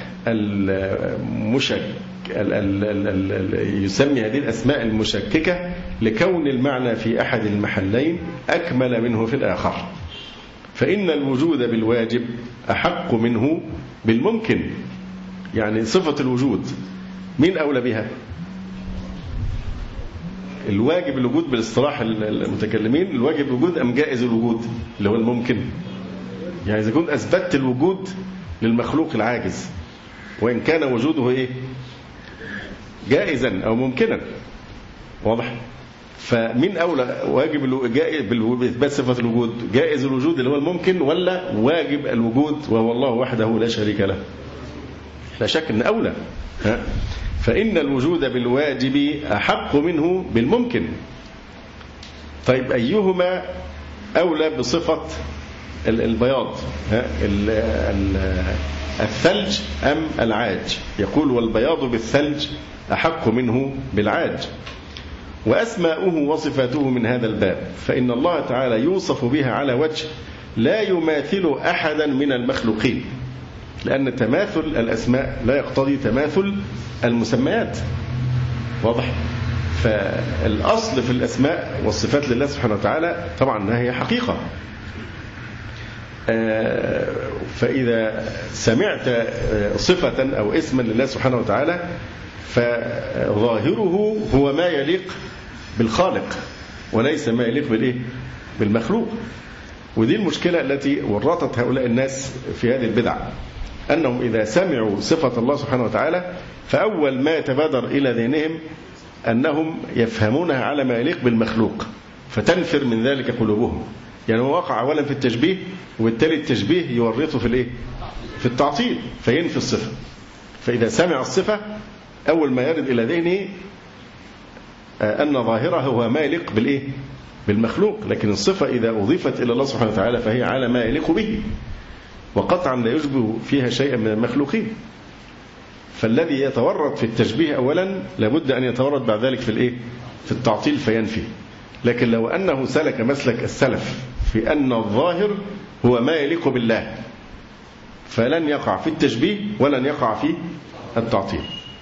يسمي هذه الأسماء المشككة لكون المعنى في أحد المحلين أكمل منه في الآخر، فإن الوجود بالواجب أحق منه بالممكن. يعني صفة الوجود مين أولى بها؟ الواجب الوجود بالاصطلاح المتكلمين، الواجب الوجود أم جائز الوجود اللي هو الممكن؟ يعني إذا كنت أثبتت الوجود للمخلوق العاجز وإن كان وجوده جائزا أو ممكنا، واضح؟ فمن أولى واجب بإثبات صفة الوجود جائز الوجود اللي هو الممكن، ولا واجب الوجود وهو الله وحده لا شريك له؟ لا شك أن أولى. فإن الوجود بالواجب أحق منه بالممكن. طيب أيهما أولى بصفة البياض، الثلج أم العاج؟ يقول والبياض بالثلج أحق منه بالعاج. وأسماؤه وصفاته من هذا الباب، فإن الله تعالى يوصف بها على وجه لا يماثل أحدا من المخلوقين، لأن تماثل الأسماء لا يقتضي تماثل المسميات، واضح؟ فالأصل في الأسماء والصفات لله سبحانه وتعالى طبعا هي حقيقة. فإذا سمعت صفة أو اسما لله سبحانه وتعالى فظاهره هو ما يليق بالخالق وليس ما يليق بالمخلوق. ودي المشكلة التي ورطت هؤلاء الناس في هذه البدع، أنهم إذا سمعوا صفة الله سبحانه وتعالى فأول ما يتبادر إلى ذهنهم أنهم يفهمونها على ما يليق بالمخلوق، فتنفر من ذلك قلوبهم. يعني هو وقع أولا في التشبيه، وبالتالي التشبيه يورطه في التعطيل فينفي الصفة. فإذا سمع الصفة أول ما يرد إلى ذهنه أن ظاهرها هو ما يليق بالمخلوق، لكن الصفة إذا أضيفت إلى الله سبحانه وتعالى فهي على ما يليق به، وقطعا لا يشبه فيها شيئا من المخلوقين. فالذي يتورط في التشبيه أولا لابد أن يتورط بعد ذلك في التعطيل فينفي. لكن لو أنه سلك مسلك السلف في أن الظاهر هو ما يليق بالله فلن يقع في التشبيه ولن يقع في التعطيل.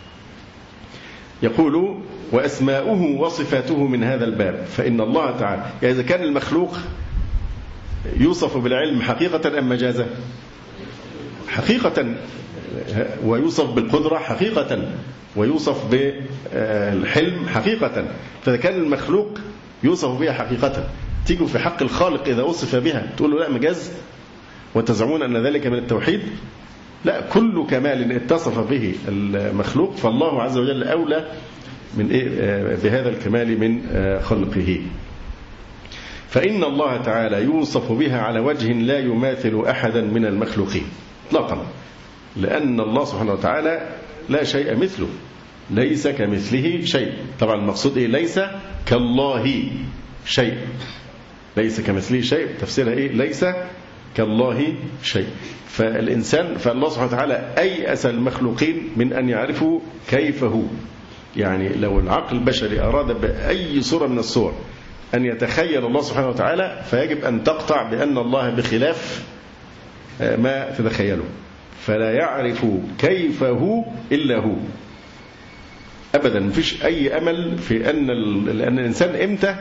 يقول وأسماؤه وصفاته من هذا الباب، فإن الله تعالى يعني إذا كان المخلوق يوصف بالعلم حقيقة أم مجازا؟ حقيقة، ويوصف بالقدرة حقيقة، ويوصف بالحلم حقيقة. فإذا كان المخلوق يوصف بها حقيقة، تيجوا في حق الخالق إذا وصف بها تقول له لا مجاز وتزعمون أن ذلك من التوحيد؟ لا، كل كمال اتصف به المخلوق فالله عز وجل أولى من بهذا الكمال من خلقه. فإن الله تعالى يوصف بها على وجه لا يماثل أحدا من المخلوقين اطلاقا، لأن الله سبحانه وتعالى لا شيء مثله، ليس كمثله شيء. طبعا المقصود ليس كالله شيء، ليس كمثله شيء تفسيرها ليس كالله شيء. فالله سبحانه وتعالى أيأس المخلوقين من أن يعرفوا كيف هو. يعني لو العقل البشري أراد بأي صورة من الصور أن يتخيل الله سبحانه وتعالى فيجب أن تقطع بأن الله بخلاف ما تتخيله، فلا يعرف كيف هو إلا هو أبدا. مفيش أي أمل في أن الإنسان إمتى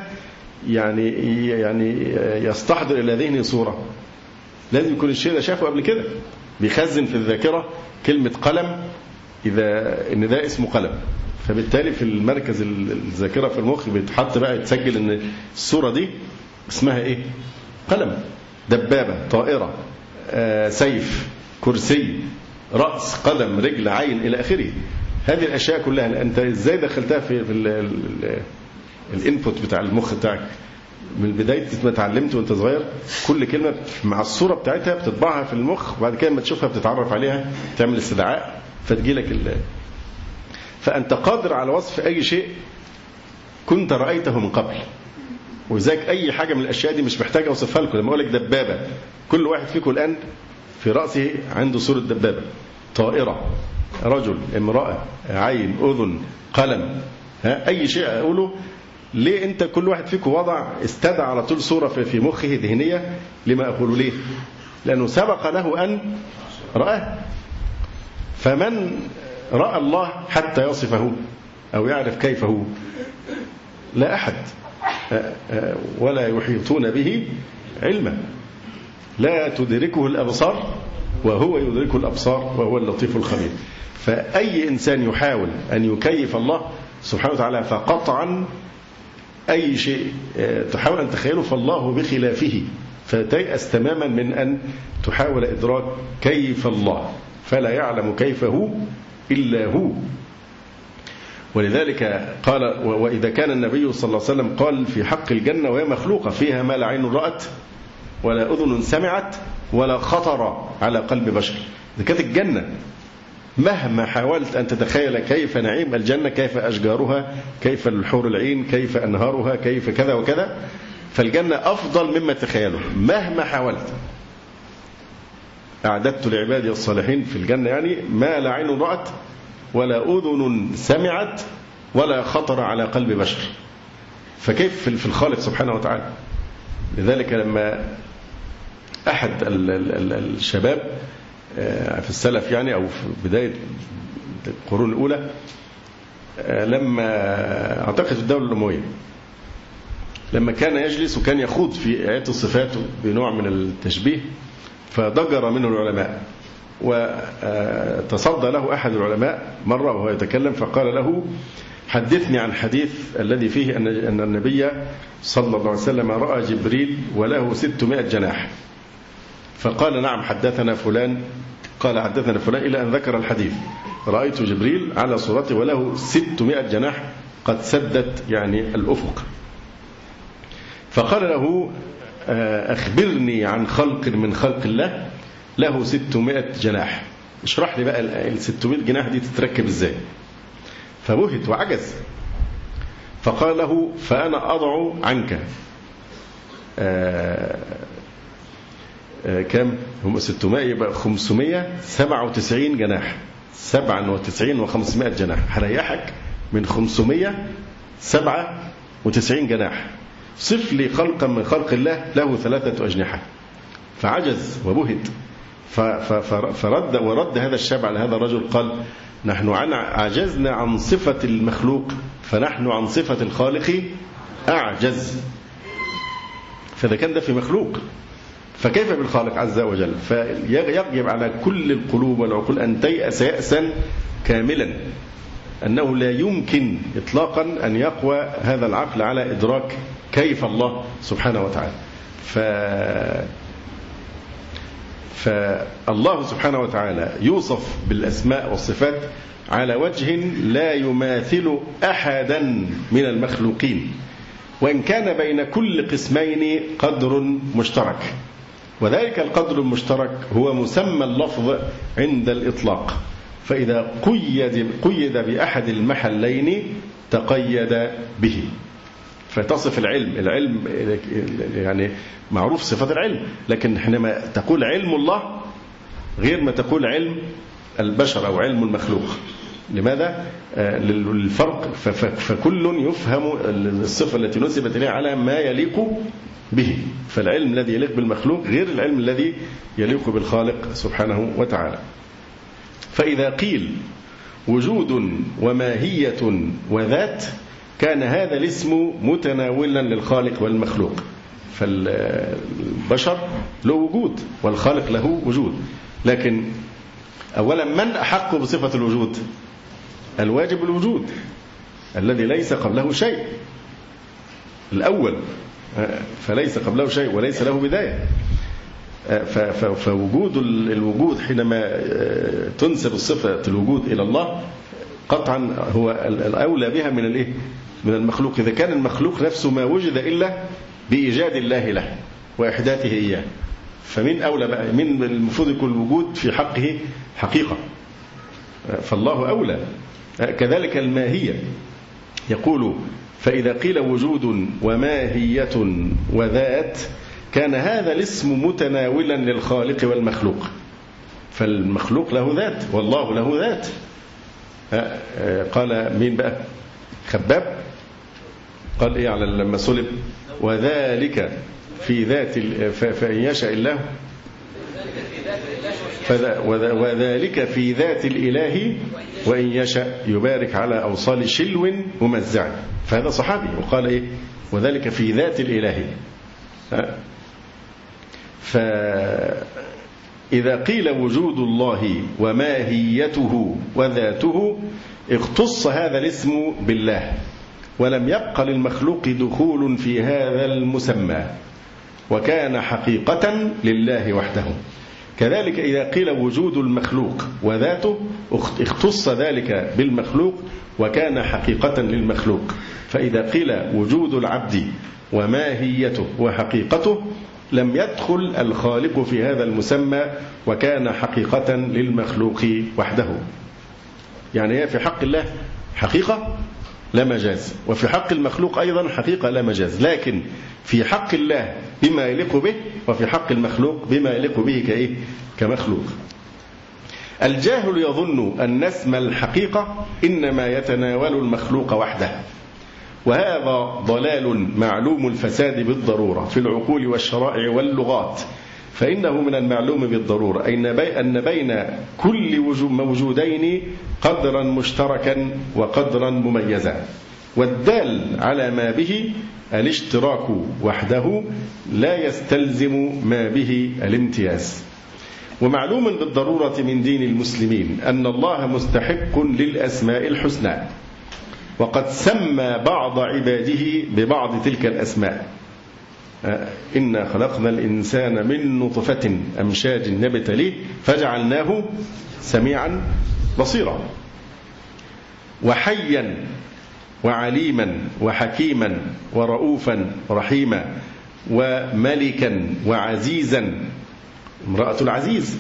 يعني يستحضر إلى ذهنه صورة. لازم يكون الشيء ده شافه قبل كده، بيخزن في الذاكرة كلمة قلم إذا إن ده اسمه قلم، فبالتالي في المركز الذاكرة في المخ بيتحط بقى يتسجل إن الصورة دي اسمها قلم، دبابة، طائرة، سيف، كرسي، رأس، قدم، رجل، عين إلى آخره. هذه الأشياء كلها أنت إزاي دخلتها في الانبوت بتاع المخ بتاعك من بداية ما اتعلمت وانت صغير؟ كل كلمة مع الصورة بتاعتها بتطبعها في المخ، وبعد كده لما تشوفها بتتعرف عليها، تعمل استدعاء فتجيلك فأنت قادر على وصف أي شيء كنت رأيته من قبل. وذلك أي حاجة من الأشياء دي مش محتاج أوصفها لكم. لما أقول لك دبابة، كل واحد فيكم الآن في رأسه عنده صورة دبابة، طائرة، رجل، امرأة، عين، أذن، قلم، أي شيء أقوله. ليه أنت كل واحد فيكم وضع استدعى على طول صورة في مخه ذهنية لما أقوله؟ ليه؟ لأنه سبق له أن رآه. فمن رأى الله حتى يصفه أو يعرف كيف هو؟ لا أحد، ولا يحيطون به علما، لا تدركه الأبصار وهو يدرك الأبصار وهو اللطيف الخبير. فأي إنسان يحاول أن يكيف الله سبحانه وتعالى فقطعا أي شيء تحاول أن تخيله فالله بخلافه، فتيأس تماما من أن تحاول إدراك كيف الله، فلا يعلم كيف هو إلا هو. ولذلك قال: وإذا كان النبي صلى الله عليه وسلم قال في حق الجنة وهي مخلوقة فيها ما لا عين رأت ولا أذن سمعت ولا خطر على قلب بشر. إذا كانت الجنة مهما حاولت أن تتخيل كيف نعيم الجنة، كيف أشجارها، كيف الحور العين، كيف أنهارها، كيف كذا وكذا، فالجنة أفضل مما تخيله مهما حاولت. أعددت لعبادي الصالحين في الجنة يعني ما لا عين رأت ولا أذن سمعت ولا خطر على قلب بشر. فكيف في الخالق سبحانه وتعالى؟ لذلك لما أحد الشباب في السلف يعني أو في بداية القرون الأولى، لما أعتقد في الدولة الأموية، لما كان يجلس وكان يخوض في آيات الصفات بنوع من التشبيه، فضجر منه العلماء، وتصدى له أحد العلماء مرة وهو يتكلم فقال له: حدثني عن حديث الذي فيه أن النبي صلى الله عليه وسلم رأى جبريل وله 600 جناح. فقال: نعم حدثنا فلان، قال حدثنا فلان، إلى أن ذكر الحديث: رأيت جبريل على صورته وله 600 جناح قد سدت يعني الأفق. فقال له: أخبرني عن خلق من خلق الله له 600 جناح، اشرح لي بقى ال 600 جناح دي تتركب ازاي. فبهت وعجز، فقال له: فأنا أضع عنك كم هم 600؟ يبقى 597 جناح، 97 و500 جناح، هريحك من 597 جناح. صف لي خلقا من خلق الله له 3 أجنحة. فعجز وبهت، ورد هذا الشاب على هذا الرجل قال: نحن عجزنا عن صفة المخلوق فنحن عن صفة الخالق أعجز. فإذا كان ده في مخلوق فكيف بالخالق عز وجل؟ فيجب على كل القلوب والعقول أن تيأس يأسا كاملا أنه لا يمكن إطلاقا أن يقوى هذا العقل على إدراك كيف الله سبحانه وتعالى. فالله سبحانه وتعالى يوصف بالأسماء والصفات على وجه لا يماثل أحدا من المخلوقين، وإن كان بين كل قسمين قدر مشترك، وذلك القدر المشترك هو مسمى اللفظ عند الإطلاق، فإذا قيد بأحد المحلين تقيد به. فتصف العلم يعني معروف صفة العلم، لكن حينما تقول علم الله غير ما تقول علم البشر أو علم المخلوق. لماذا؟ للفرق. فكل يفهم الصفة التي نسبت إليه على ما يليق به، فالعلم الذي يليق بالمخلوق غير العلم الذي يليق بالخالق سبحانه وتعالى. فإذا قيل وجود وماهية وذات كان هذا الاسم متناولا للخالق والمخلوق، فالبشر له وجود والخالق له وجود. لكن أولا من أحق بصفة الوجود؟ الواجب الوجود الذي ليس قبله شيء، الأول، فليس قبله شيء وليس له بداية. فوجود الوجود حينما تنسب الصفة الوجود إلى الله قطعا هو الأولى بها من المخلوق، إذا كان المخلوق نفسه ما وجد إلا بإيجاد الله له وإحداثه إياه، فمن أولى بقى؟ من المفروض يكون الوجود في حقه حقيقة، فالله أولى. كذلك الماهية، يقول فإذا قيل وجود وماهية وذات كان هذا الاسم متناولا للخالق والمخلوق، فالمخلوق له ذات والله له ذات. قال مين بقى؟ خباب قال إيه على لما صلب؟ وذلك في ذات فإن يشاء الله وذلك في ذات الإله وإن يشاء يبارك على أوصال شلو ممزع. فهذا صحابي وقال إيه؟ وذلك في ذات الإله. فإذا قيل وجود الله وماهيته وذاته اختص هذا الاسم بالله، ولم يبق للمخلوق دخول في هذا المسمى، وكان حقيقة لله وحده. كذلك إذا قيل وجود المخلوق وذاته اختص ذلك بالمخلوق وكان حقيقة للمخلوق. فإذا قيل وجود العبد وماهيته وحقيقته لم يدخل الخالق في هذا المسمى وكان حقيقة للمخلوق وحده. يعني هي في حق الله حقيقة لا مجاز، وفي حق المخلوق أيضا حقيقة لا مجاز، لكن في حق الله بما يليق به، وفي حق المخلوق بما يليق به كمخلوق. الجاهل يظن أن اسم الحقيقة إنما يتناول المخلوق وحده، وهذا ضلال معلوم الفساد بالضرورة في العقول والشرائع واللغات، فإنه من المعلوم بالضرورة أن بين كل موجودين قدرا مشتركا وقدرا مميزا، والدال على ما به الاشتراك وحده لا يستلزم ما به الامتياز. ومعلوم بالضرورة من دين المسلمين أن الله مستحق للأسماء الحسنى، وقد سمى بعض عباده ببعض تلك الأسماء. إنا خلقنا الإنسان من نطفة أمشاج نبتليه فجعلناه سميعا بصيرا. وحيا وعليما وحكيما ورؤوفا رحيما وملكا وعزيزا، امرأة العزيز،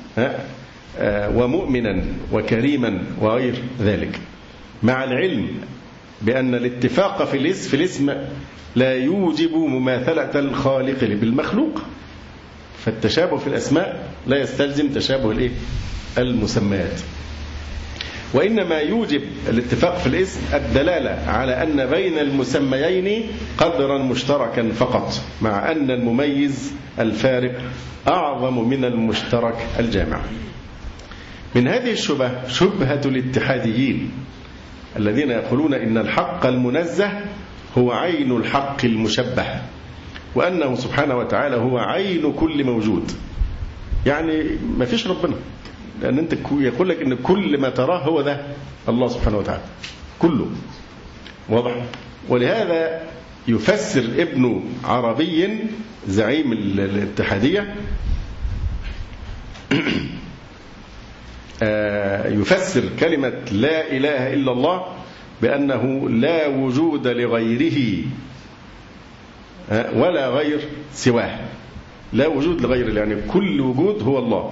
ومؤمنا وكريما وغير ذلك، مع العلم بأن الاتفاق في الاسم لا يوجب مماثلة الخالق بالمخلوق، فالتشابه في الأسماء لا يستلزم تشابه المسميات، وإنما يوجب الاتفاق في الاسم الدلالة على أن بين المسميين قدرا مشتركا فقط، مع أن المميز الفارق أعظم من المشترك الجامع. من هذه الشبهة شبهة الاتحاديين الذين يقولون إن الحق المنزه هو عين الحق المشبه، وأنه سبحانه وتعالى هو عين كل موجود. يعني ما فيش ربنا، لأن أنت يقول لك أن كل ما تراه هو ده الله سبحانه وتعالى كله، واضح. ولهذا يفسر ابن عربي زعيم الاتحادية يفسر كلمة لا إله إلا الله بأنه لا وجود لغيره ولا غير سواه. لا وجود لغيره، يعني كل وجود هو الله،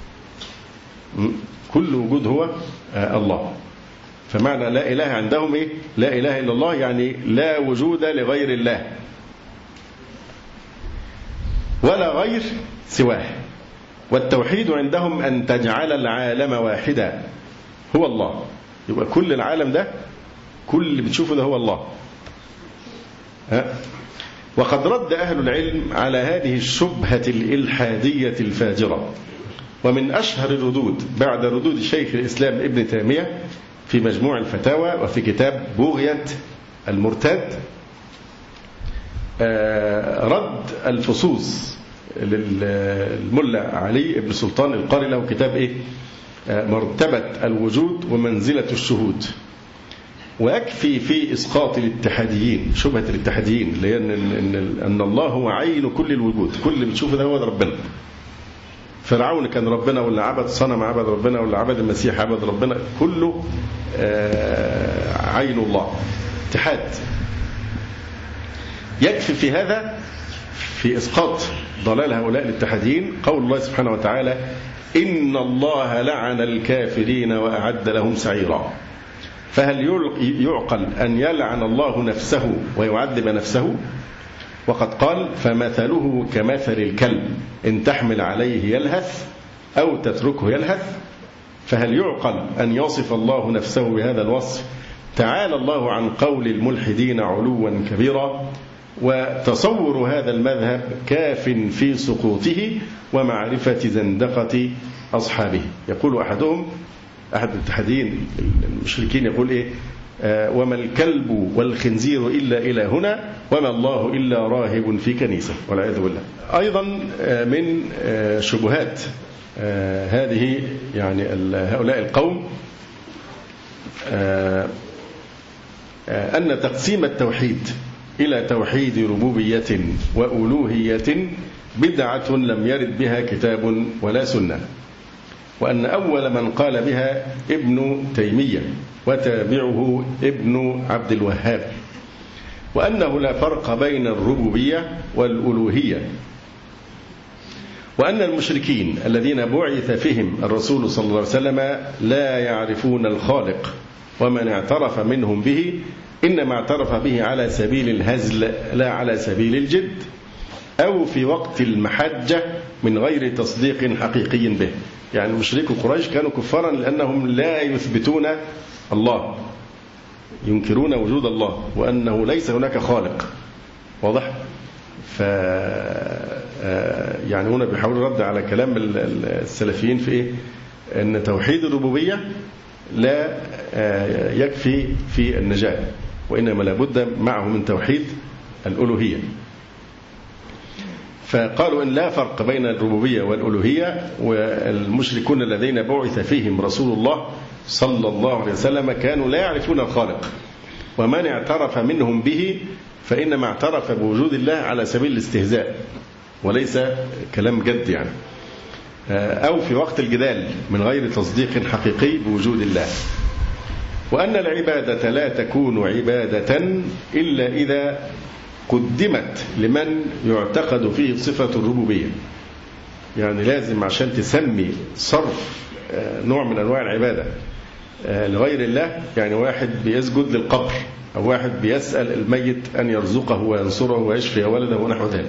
كل وجود هو الله. فمعنى لا إله عندهم إيه؟ لا إله إلا الله، يعني لا وجود لغير الله ولا غير سواه. والتوحيد عندهم أن تجعل العالم واحدا هو الله، يبقى كل العالم ده كل اللي بتشوفه ده هو الله. وقد رد أهل العلم على هذه الشبهة الإلحادية الفاجرة، ومن أشهر الردود بعد ردود شيخ الإسلام ابن تيمية في مجموع الفتاوى وفي كتاب بغية المرتاد رد الفصوص للملا علي بن سلطان القاري، له كتاب إيه؟ مرتبة الوجود ومنزلة الشهود. ويكفي في إسقاط الاتحاديين، شبهة الاتحاديين اللي هي أن الله هو عين كل الوجود، كل اللي بتشوفه ده هو ده ربنا. فرعون كان ربنا، ولا عبد صنم عبد ربنا، ولا عبد المسيح عبد ربنا، كله عين الله، اتحاد. يكفي في هذا في إسقاط ضلال هؤلاء الاتحاديين قول الله سبحانه وتعالى إن الله لعن الكافرين وأعد لهم سعيرا. فهل يعقل أن يلعن الله نفسه ويعذب نفسه؟ وقد قال فمثله كمثل الكلب إن تحمل عليه يلهث أو تتركه يلهث. فهل يعقل أن يصف الله نفسه بهذا الوصف؟ تعالى الله عن قول الملحدين علوا كبيرا. وتصور هذا المذهب كاف في سقوطه ومعرفة زندقة أصحابه. يقول أحدهم، أحد الاتحاديين المشركين، يقول إيه؟ وما الكلب والخنزير إلا إلهنا وما الله إلا راهب في كنيسة، والعياذ بالله. أيضا من شبهات هذه يعني هؤلاء القوم أن تقسيم التوحيد إلى توحيد ربوبية وألوهية بدعة لم يرد بها كتاب ولا سنة، وأن أول من قال بها ابن تيمية وتابعه ابن عبد الوهاب، وأنه لا فرق بين الربوبية والألوهية، وأن المشركين الذين بعث فيهم الرسول صلى الله عليه وسلم لا يعرفون الخالق، ومن اعترف منهم به إنما اعترف به على سبيل الهزل لا على سبيل الجد، أو في وقت المحجة من غير تصديق حقيقي به. يعني مشركو قريش كانوا كفارا لأنهم لا يثبتون الله، ينكرون وجود الله وأنه ليس هناك خالق، واضح. يعني هنا بيحاول رد على كلام السلفيين في إيه؟ أن توحيد الربوبية لا يكفي في النجاة، وإنما لابد معه من توحيد الألوهية. فقالوا إن لا فرق بين الربوبية والألوهية، والمشركون الذين بعث فيهم رسول الله صلى الله عليه وسلم كانوا لا يعرفون الخالق، ومن اعترف منهم به فإنما اعترف بوجود الله على سبيل الاستهزاء وليس كلام جد يعني، أو في وقت الجدال من غير تصديق حقيقي بوجود الله. وأن العبادة لا تكون عبادة إلا إذا قدمت لمن يعتقد فيه صفة الربوبية. يعني لازم عشان تسمي صرف نوع من أنواع العبادة لغير الله، يعني واحد بيسجد للقبر، أو واحد بيسأل الميت أن يرزقه وينصره ويشفي ولده ونحو ذلك،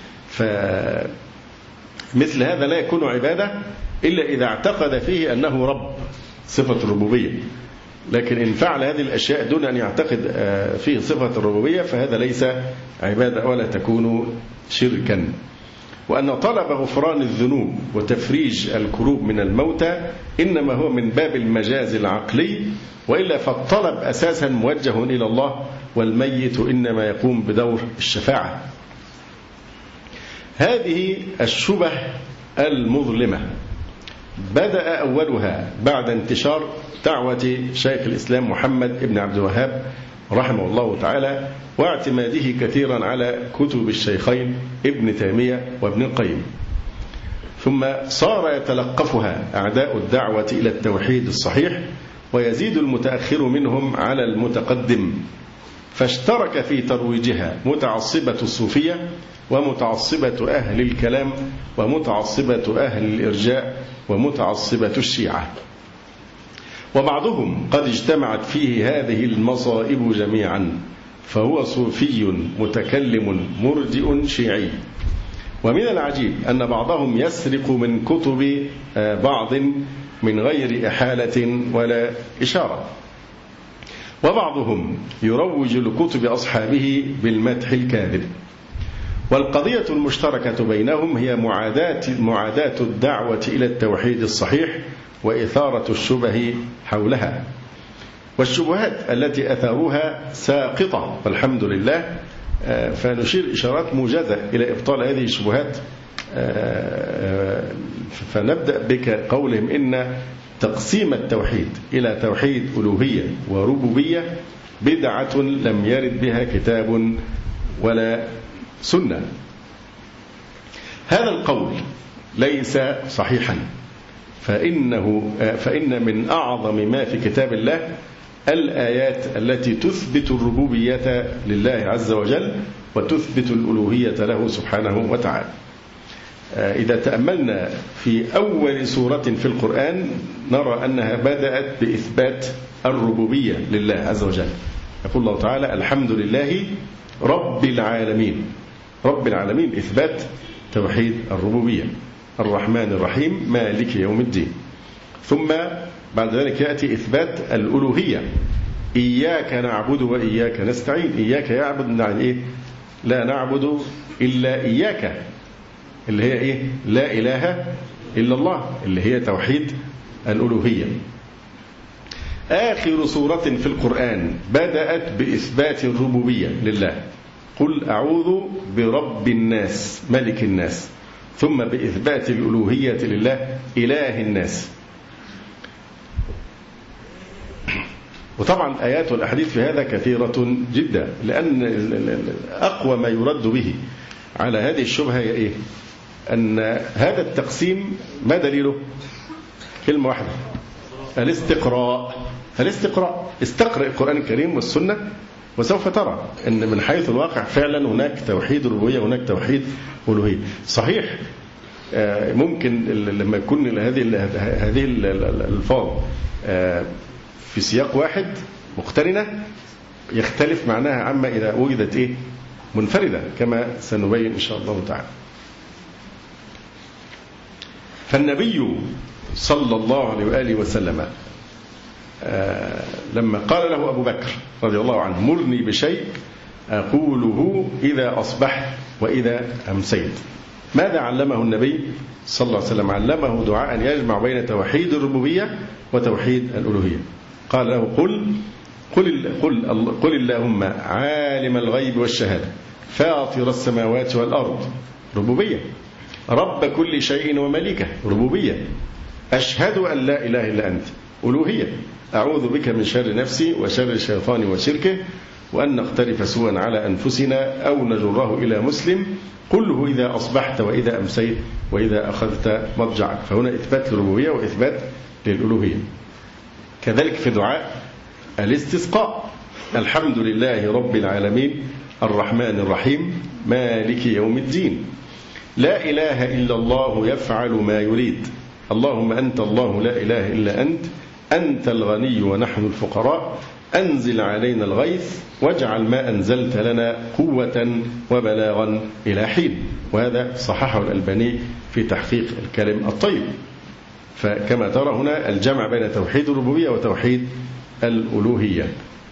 فمثل هذا لا يكون عبادة إلا إذا اعتقد فيه أنه رب، صفة الربوبية. لكن إن فعل هذه الأشياء دون أن يعتقد فيه صفة الربوبية فهذا ليس عبادة ولا تكون شركا. وأن طلب غفران الذنوب وتفريج الكروب من الموتى إنما هو من باب المجاز العقلي، وإلا فالطلب أساسا موجه إلى الله، والميت إنما يقوم بدور الشفاعة. هذه الشبه المظلمة بدأ أولها بعد انتشار دعوة شيخ الإسلام محمد بن عبد الوهاب رحمه الله تعالى واعتماده كثيرا على كتب الشيخين ابن تيمية وابن القيم، ثم صار يتلقفها أعداء الدعوة إلى التوحيد الصحيح ويزيد المتأخر منهم على المتقدم، فاشترك في ترويجها متعصبة الصوفية ومتعصبة أهل الكلام ومتعصبة أهل الإرجاء ومتعصبة الشيعة، وبعضهم قد اجتمعت فيه هذه المصائب جميعا، فهو صوفي متكلم مرجئ شيعي. ومن العجيب أن بعضهم يسرق من كتب بعض من غير إحالة ولا إشارة، وبعضهم يروج لكتب أصحابه بالمدح الكاذب. والقضية المشتركة بينهم هي معاداة الدعوة إلى التوحيد الصحيح وإثارة الشبه حولها، والشبهات التي أثاروها ساقطة والحمد لله، فنشير إشارات موجزة إلى إبطال هذه الشبهات. فنبدأ بقولهم إن تقسيم التوحيد إلى توحيد ألوهية وربوبية بدعة لم يرد بها كتاب ولا سنة. هذا القول ليس صحيحا، فإن من أعظم ما في كتاب الله الآيات التي تثبت الربوبية لله عز وجل وتثبت الألوهية له سبحانه وتعالى. إذا تأملنا في أول سورة في القرآن نرى أنها بدأت بإثبات الربوبية لله عز وجل. يقول الله تعالى: الحمد لله رب العالمين. رب العالمين إثبات توحيد الربوبية. الرحمن الرحيم مالك يوم الدين. ثم بعد ذلك يأتي إثبات الألوهية: إياك نعبد وإياك نستعين. إياك يعبد يعني إيه؟ لا نعبد إلا إياك، اللي هي إيه؟ لا إله إلا الله، اللي هي توحيد الألوهية. آخر سورة في القرآن بدأت بإثبات الربوبية لله: قل أعوذ برب الناس ملك الناس، ثم بإثبات الألوهية لله إله الناس. وطبعا الآيات والأحاديث في هذا كثيرة جدا، لأن أقوى ما يرد به على هذه الشبهة هي إيه؟ أن هذا التقسيم ما دليله؟ كلمة واحدة: الاستقراء. استقرأ القرآن الكريم والسنة وسوف ترى أن من حيث الواقع فعلا هناك توحيد ربوبية وهناك توحيد ألوهية. صحيح ممكن لما يكون هذه الألفاظ في سياق واحد مقترنة يختلف معناها عما إذا وجدت إيه؟ منفردة، كما سنبين إن شاء الله تعالى. فالنبي صلى الله عليه وآله وسلم لما قال له أبو بكر رضي الله عنه: مرني بشيء أقوله إذا أصبحت وإذا أمسيت، ماذا علمه النبي صلى الله عليه وسلم؟ علمه دعاء يجمع بين توحيد الربوبية وتوحيد الألوهية. قال له: قل اللهم عالم الغيب والشهادة فاطر السماوات والأرض، ربوبية. رب كل شيء ومليكه، ربوبية. أشهد أن لا إله إلا أنت، ألوهية. أعوذ بك من شر نفسي وشر الشيطان وشركه، وأن نقترف سوءا على أنفسنا أو نجره إلى مسلم، قله إذا أصبحت وإذا أمسيت وإذا أخذت مضجعك. فهنا إثبات للربوبية وإثبات للألوهية. كذلك في دعاء الاستسقاء: الحمد لله رب العالمين الرحمن الرحيم مالك يوم الدين، لا إله إلا الله يفعل ما يريد، اللهم أنت الله لا إله إلا أنت الغني ونحن الفقراء، أنزل علينا الغيث واجعل ما أنزلت لنا قوة وبلاغا إلى حين. وهذا صححه الألباني في تحقيق الكلم الطيب. فكما ترى هنا الجمع بين توحيد الربوبية وتوحيد الألوهية.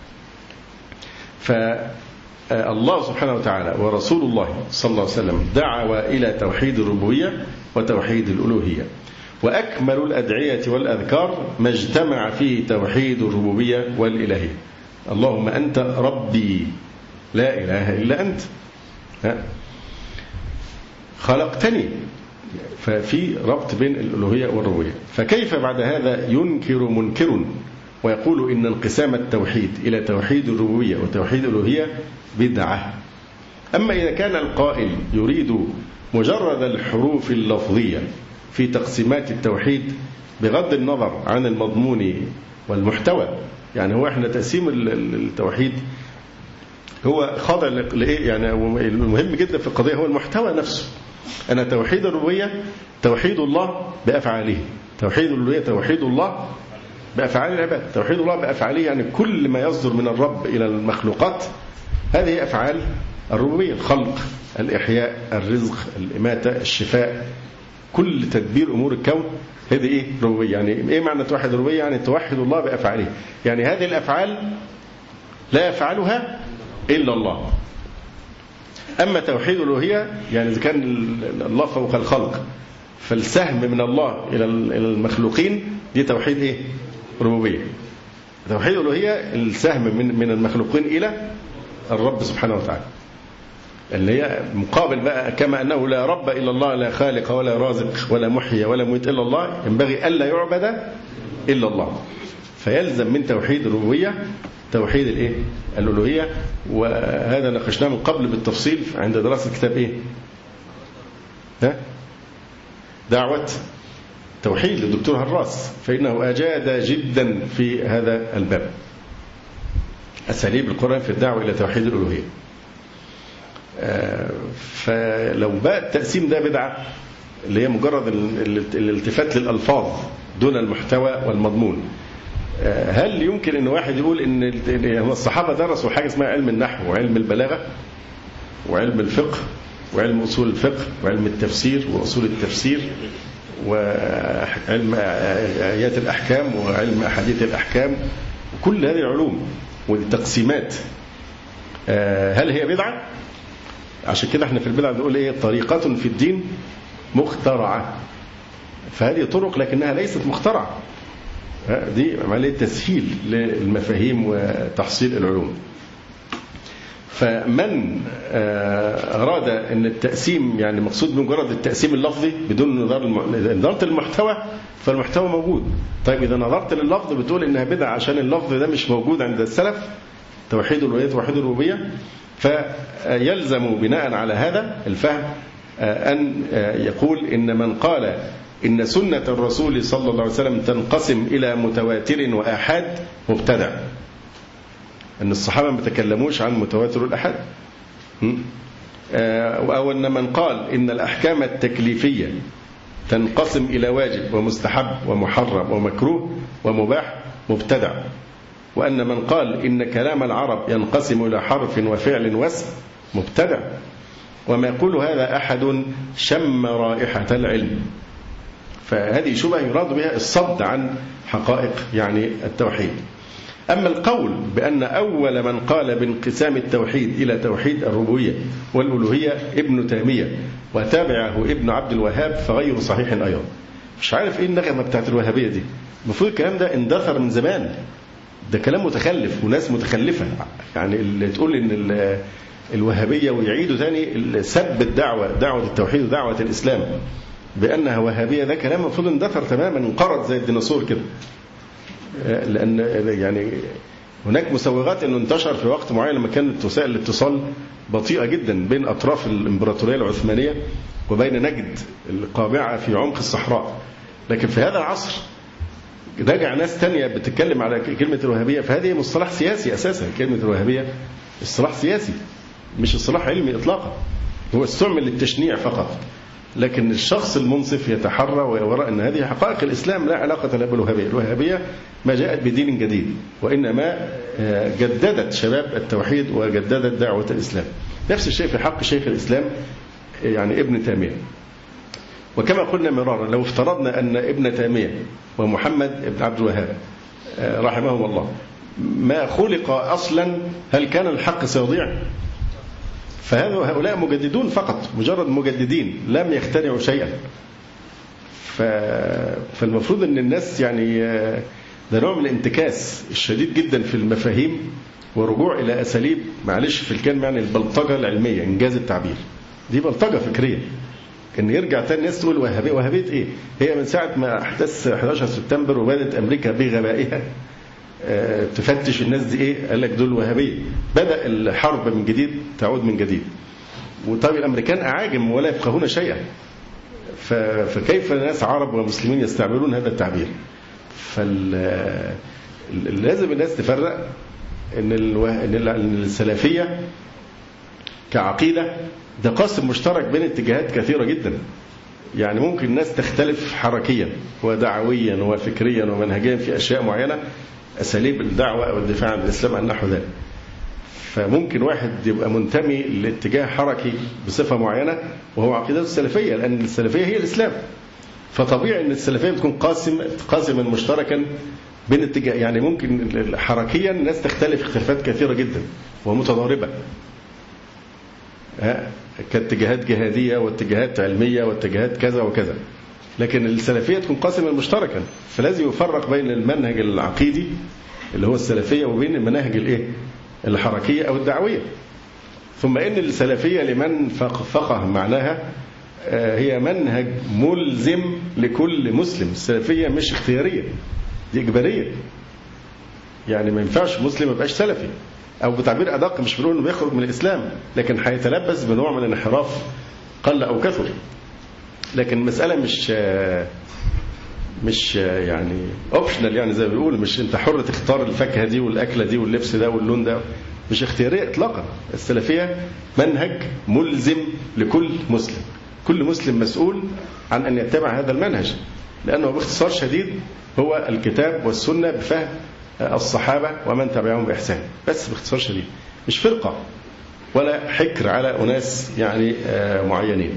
فالله سبحانه وتعالى ورسول الله صلى الله عليه وسلم دعوا إلى توحيد الربوبية وتوحيد الألوهية. وأكمل الأدعية والأذكار ما اجتمع فيه توحيد الربوبية والإلهية. اللهم أنت ربي لا إله إلا أنت. خلقتني. ففي ربط بين الألوهية والربوبية. فكيف بعد هذا ينكر منكر ويقول إن انقسام التوحيد إلى توحيد الربوبية وتوحيد الألوهية بدعة؟ أما إذا كان القائل يريد مجرد الحروف اللفظية في تقسيمات التوحيد بغض النظر عن المضمون والمحتوى، يعني هو احنا تقسيم التوحيد هو خاضع لإيه؟ يعني المهم جدا في القضية هو المحتوى نفسه. أنا توحيد الربوبية توحيد الله بأفعاله، توحيد الألوهية توحيد الله بأفعال العباد. توحيد الله بأفعاله يعني كل ما يصدر من الرب إلى المخلوقات هذه أفعال الربوبية، الخلق، الإحياء، الرزق، الإماتة، الشفاء، كل تدبير أمور الكون هذه إيه؟ ربوبية. يعني إيه معنى توحيد الربوبية؟ يعني توحد الله بأفعاله، يعني هذه الأفعال لا يفعلها إلا الله. أما توحيد الألوهية يعني إذا كان الله فوق الخلق فالسهم من الله إلى المخلوقين دي توحيد إيه؟ ربوبية. توحيد الألوهية السهم من المخلوقين إلى الرب سبحانه وتعالى، اللي هي مقابل بقى كما أنه لا رب إلا الله، لا خالق ولا رازق ولا محيي ولا مميت إلا الله، ينبغي ألا يعبد إلا الله. فيلزم من توحيد الربوبية توحيد الإيه؟ الألوهية. وهذا ناقشناه من قبل بالتفصيل عند دراسة كتاب إيه؟ دعوة توحيد للدكتور هراس، فإنه أجاد جدا في هذا الباب، أساليب القرآن في الدعوة إلى توحيد الألوهية. فلو بقى التقسيم ده بدعة اللي هي مجرد الالتفات للألفاظ دون المحتوى والمضمون، هل يمكن أن واحد يقول أن الصحابة درسوا حاجة اسمها علم النحو وعلم البلاغة وعلم الفقه وعلم أصول الفقه وعلم التفسير وأصول التفسير وعلم آيات الأحكام وعلم أحاديث الأحكام، وكل هذه العلوم والتقسيمات هل هي بدعة؟ عشان كده احنا في البدعة بنقول ايه؟ طريقة في الدين مخترعة. فهذه طرق لكنها ليست مخترعة، دي عملية تسهيل للمفاهيم وتحصيل العلوم. فمن أراد أن التقسيم يعني مقصود بمجرد التقسيم اللفظي بدون نظرت المحتوى، فالمحتوى موجود. طيب إذا نظرت لللفظ بتقول إنها بدعة عشان اللفظ ده مش موجود عند السلف، توحيد الألوهية توحيد الربوبية، فيلزم بناء على هذا الفهم أن يقول إن من قال إن سنة الرسول صلى الله عليه وسلم تنقسم إلى متواتر وآحاد مبتدع. أن الصحابة ما تكلموش عن متواتر والآحاد. أو أن من قال إن الأحكام التكليفية تنقسم إلى واجب ومستحب ومحرم ومكروه ومباح مبتدع. وأن من قال إن كلام العرب ينقسم إلى حرف وفعل واسم مبتدع. وما يقول هذا أحد شم رائحة العلم. فهذه شبهة يراد بها الصد عن حقائق يعني التوحيد. أما القول بأن أول من قال بانقسام التوحيد إلى توحيد الربوبية والألوهية ابن تيمية وتابعه ابن عبد الوهاب فغير صحيح أيضا. مش عارف إيه النغمة بتاعت الوهابية دي، المفروض الكلام ده اندثر من زمان، ده كلام متخلف وناس متخلفة. يعني اللي تقول إن الوهابية ويعيدوا ثاني سب دعوة التوحيد ودعوة الإسلام بأنها وهابية، ده كلام المفروض اندثر تماما انقرض زي الديناصور كده. لأن يعني هناك مسوغات أنه انتشر في وقت معين لما كانت وسائل الاتصال بطيئة جدا بين أطراف الإمبراطورية العثمانية وبين نجد القابعة في عمق الصحراء. لكن في هذا العصر رجع ناس تانية بتتكلم على كلمة الوهابية، فهذه مصطلح سياسي أساسا. كلمة الوهابية اصطلاح سياسي مش اصطلاح علمي إطلاقا، هو استعمل للتشنيع فقط. لكن الشخص المنصف يتحرى ويرى أن هذه حقائق الإسلام لا علاقة لها بالوهابية. الوهابية ما جاءت بدين جديد، وإنما جددت شباب التوحيد وجددت دعوة الإسلام. نفس الشيء في حق شيخ الإسلام يعني ابن تيمية. وكما قلنا مرارا لو افترضنا أن ابن تيمية ومحمد بن عبد الوهاب رحمهم الله ما خلق أصلا، هل كان الحق سيضيع؟ فهؤلاء مجددون فقط، مجرد مجددين لم يخترعوا شيئا. فالمفروض أن الناس يعني ده نوع من الانتكاس الشديد جدا في المفاهيم ورجوع إلى أساليب معلش في الكلمة يعني البلطجة العلمية إنجاز التعبير. دي بلطجة فكرية، ان يرجع تاني الناس تقول وهابيه. وهابيه ايه؟ هي من ساعه ما احداث 11 سبتمبر وبدات امريكا بغبائها تفتش الناس دي ايه، قال لك دول وهابيه، بدا الحرب من جديد تعود من جديد. وطيب الامريكان اعاجم ولا يفقهون شيئا، فكيف ناس عرب ومسلمين يستعملون هذا التعبير؟ لازم الناس تفرق ان السلفيه كعقيده ده قاسم مشترك بين اتجاهات كثيره جدا. يعني ممكن الناس تختلف حركيا ودعويا وفكريا ومنهجيا في اشياء معينه، اساليب الدعوه او الدفاع عن الاسلام عن نحو ذلك. فممكن واحد يبقى منتمي لاتجاه حركي بصفه معينه وهو عقيدته السلفيه، لان السلفيه هي الاسلام. فطبيعي ان السلفيه بتكون قاسما مشتركا بين اتجاه. يعني ممكن حركيا الناس تختلف اختلافات كثيره جدا ومتضاربه، كاتجاهات جهاديه واتجاهات علميه واتجاهات كذا وكذا، لكن السلفيه تكون قاسما مشتركا. فلازم يفرق بين المنهج العقيدي اللي هو السلفيه وبين المناهج الايه الحركيه او الدعويه. ثم ان السلفيه لمن فقه معناها هي منهج ملزم لكل مسلم. السلفيه مش اختياريه، دي اجباريه. يعني ما ينفعش مسلم ما يبقاش سلفي، او بتعبير ادق مش بنقول انه بيخرج من الاسلام، لكن هيتلبس بنوع من الانحراف قل او كثر. لكن المساله مش يعني اوبشنال، يعني زي ما بيقولوا، مش انت حر تختار الفاكهه دي والاكله دي واللبس ده واللون ده، مش اختياريه اطلاقا. السلفيه منهج ملزم لكل مسلم، كل مسلم مسؤول عن ان يتبع هذا المنهج، لانه باختصار شديد هو الكتاب والسنه بفهم الصحابه ومن تبعهم باحسان، بس باختصار شديد، مش فرقه ولا حكر على اناس يعني معينين.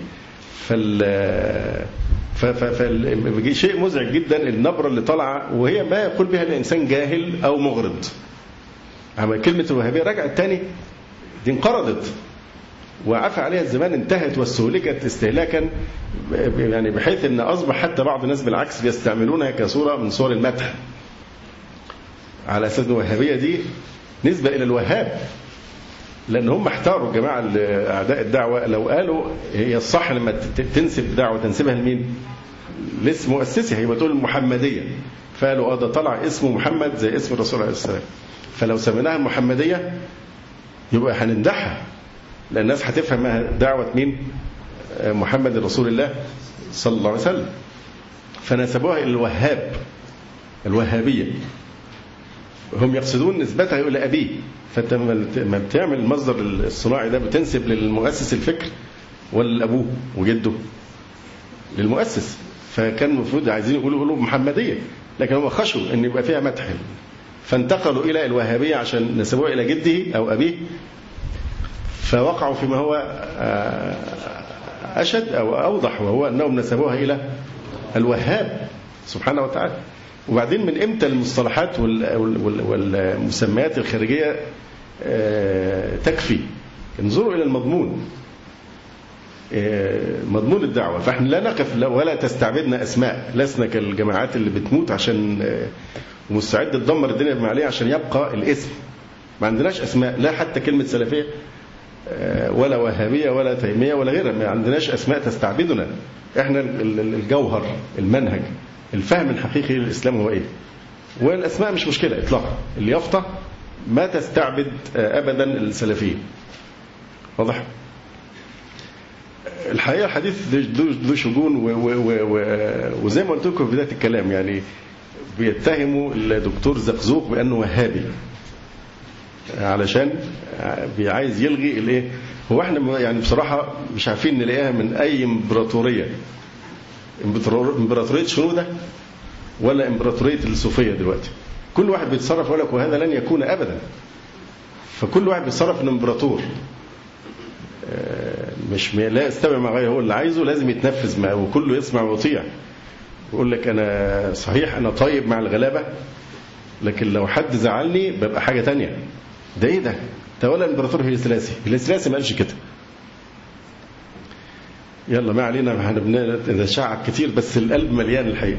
شيء مزعج جدا النبرة اللي طالعة، وهي ما يقول بها الإنسان جاهل أو مغرض. أما كلمة الوهابية رجعت تاني، دي انقرضت وعفى عليها الزمان، انتهت واستهلكت استهلاكا، يعني بحيث أن أصبح حتى بعض الناس بالعكس بيستعملونها كصورة من صور المدح، على أساس أن الوهابية دي نسبة إلى الوهاب، لأن هم احتاروا الجماعة أعداء الدعوة لو قالوا هي الصح لما تنسب دعوة تنسبها لمين؟ لاسم مؤسسها، هي بتقول المحمدية، فقالوا ده طلع اسمه محمد زي اسم الرسول عليه السلام، فلو سميناها المحمدية يبقى هنمدحها، لأن الناس هتفهم دعوة مين؟ محمد رسول الله صلى الله عليه وسلم. فنسبوها إلى الوهاب، الوهابية، هم يقصدون نسبتها إلى أبيه. فأنت ما بتعمل المصدر الصناعي ده بتنسب للمؤسس الفكر ولا لأبوه وجده؟ للمؤسس. فكان المفروض عايزين يقولوا محمدية، لكن هم خشوا أن يبقى فيها مدح، فانتقلوا إلى الوهابية عشان نسبوها إلى جده أو أبيه، فوقعوا فيما هو أشد أو أوضح، وهو أنهم نسبوها إلى الوهاب سبحانه وتعالى. وبعدين من إمتى المصطلحات والمسميات الخارجية تكفي؟ انظروا إلى المضمون، مضمون الدعوة. فإحنا لا نقف ولا تستعبدنا أسماء، لسنا كالجماعات اللي بتموت عشان ومستعد تدمر الدنيا بما عليها عشان يبقى الاسم. ما عندناش أسماء، لا حتى كلمة سلفية ولا وهابية ولا تيمية ولا غيرها، ما عندناش أسماء تستعبدنا. إحنا الجوهر، المنهج، الفهم الحقيقي للإسلام هو إيه؟ والأسماء مش مشكلة إطلاقا، اليافطة ما تستعبد أبدا السلفيين. واضح؟ الحقيقة الحديث ذو شجون، وزي ما قلت لكم في بداية الكلام، يعني بيتهموا الدكتور زقزوق بأنه وهابي علشان عايز يلغي الايه. هو احنا يعني بصراحة مش عارفين نلاقيها من أي إمبراطورية، إمبراطورية شنودة ولا إمبراطورية الصوفية دلوقتي. كل واحد بيتصرف ولك وهذا لن يكون أبدا. فكل واحد بيتصرف إنه إمبراطور، مش لا يستمع مع غيره، هو اللي عايزه لازم يتنفذ معه، وكله يسمع ويطيع. يقول لك أنا صحيح أنا طيب مع الغلابة، لكن لو حد زعلني ببقى حاجة تانية. ده إيه ده؟ ولا الإمبراطور هيلسلاسي ما قالش كده. يلا ما علينا، احنا بنتشعب كتير بس القلب مليان الحقيقة.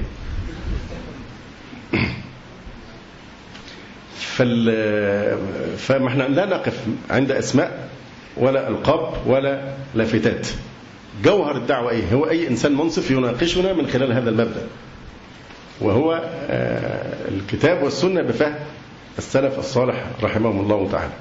فما احنا لا نقف عند أسماء ولا ألقاب ولا لافتات، جوهر الدعوة إيه؟ هو أي إنسان منصف يناقشنا من خلال هذا المبدأ، وهو الكتاب والسنة بفهم السلف الصالح رحمهم الله تعالى.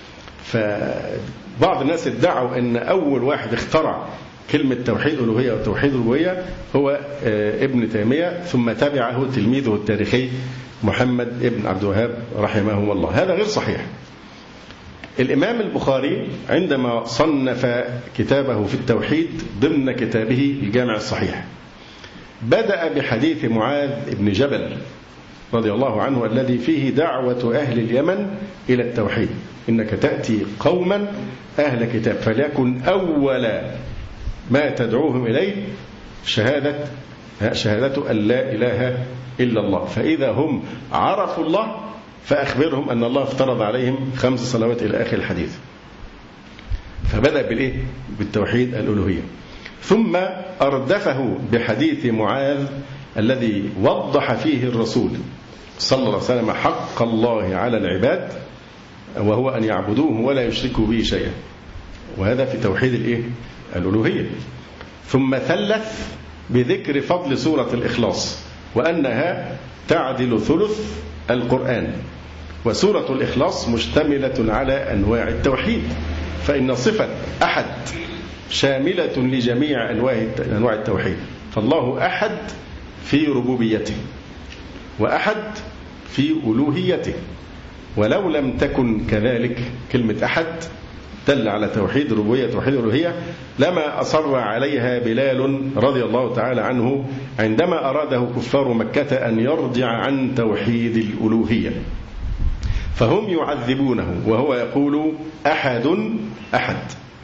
فبعض الناس ادعوا أن أول واحد اخترع كلمة توحيد الألوهية وتوحيد الربوبية هو ابن تيمية، ثم تبعه تلميذه التاريخي محمد ابن عبد الوهاب رحمه الله. هذا غير صحيح. الإمام البخاري عندما صنف كتابه في التوحيد ضمن كتابه الجامع الصحيح بدأ بحديث معاذ بن جبل رضي الله عنه الذي فيه دعوة أهل اليمن إلى التوحيد: إنك تأتي قوما أهل كتاب فليكن أول ما تدعوهم إليه شهادة أن لا إله إلا الله، فإذا هم عرفوا الله فأخبرهم أن الله افترض عليهم 5 صلوات إلى آخر الحديث. فبدأ بالإيه؟ بالتوحيد الألوهية، ثم أردفه بحديث معاذ الذي وضح فيه الرسول صلى الله عليه وسلم حق الله على العباد، وهو أن يعبدوه ولا يشركوا به شيئا، وهذا في توحيد الإيه؟ الألوهية. ثم ثلث بذكر فضل سورة الإخلاص وأنها تعدل ثلث القرآن، وسورة الإخلاص مشتملة على أنواع التوحيد، فإن صفة أحد شاملة لجميع أنواع التوحيد، فالله أحد في ربوبيته وأحد في ألوهيته، ولو لم تكن كذلك كلمة أحد دل على توحيد الربوبية توحيد الألوهية لما أصر عليها بلال رضي الله تعالى عنه عندما أراده كفار مكة أن يرجع عن توحيد الألوهية، فهم يعذبونه وهو يقول أحد أحد.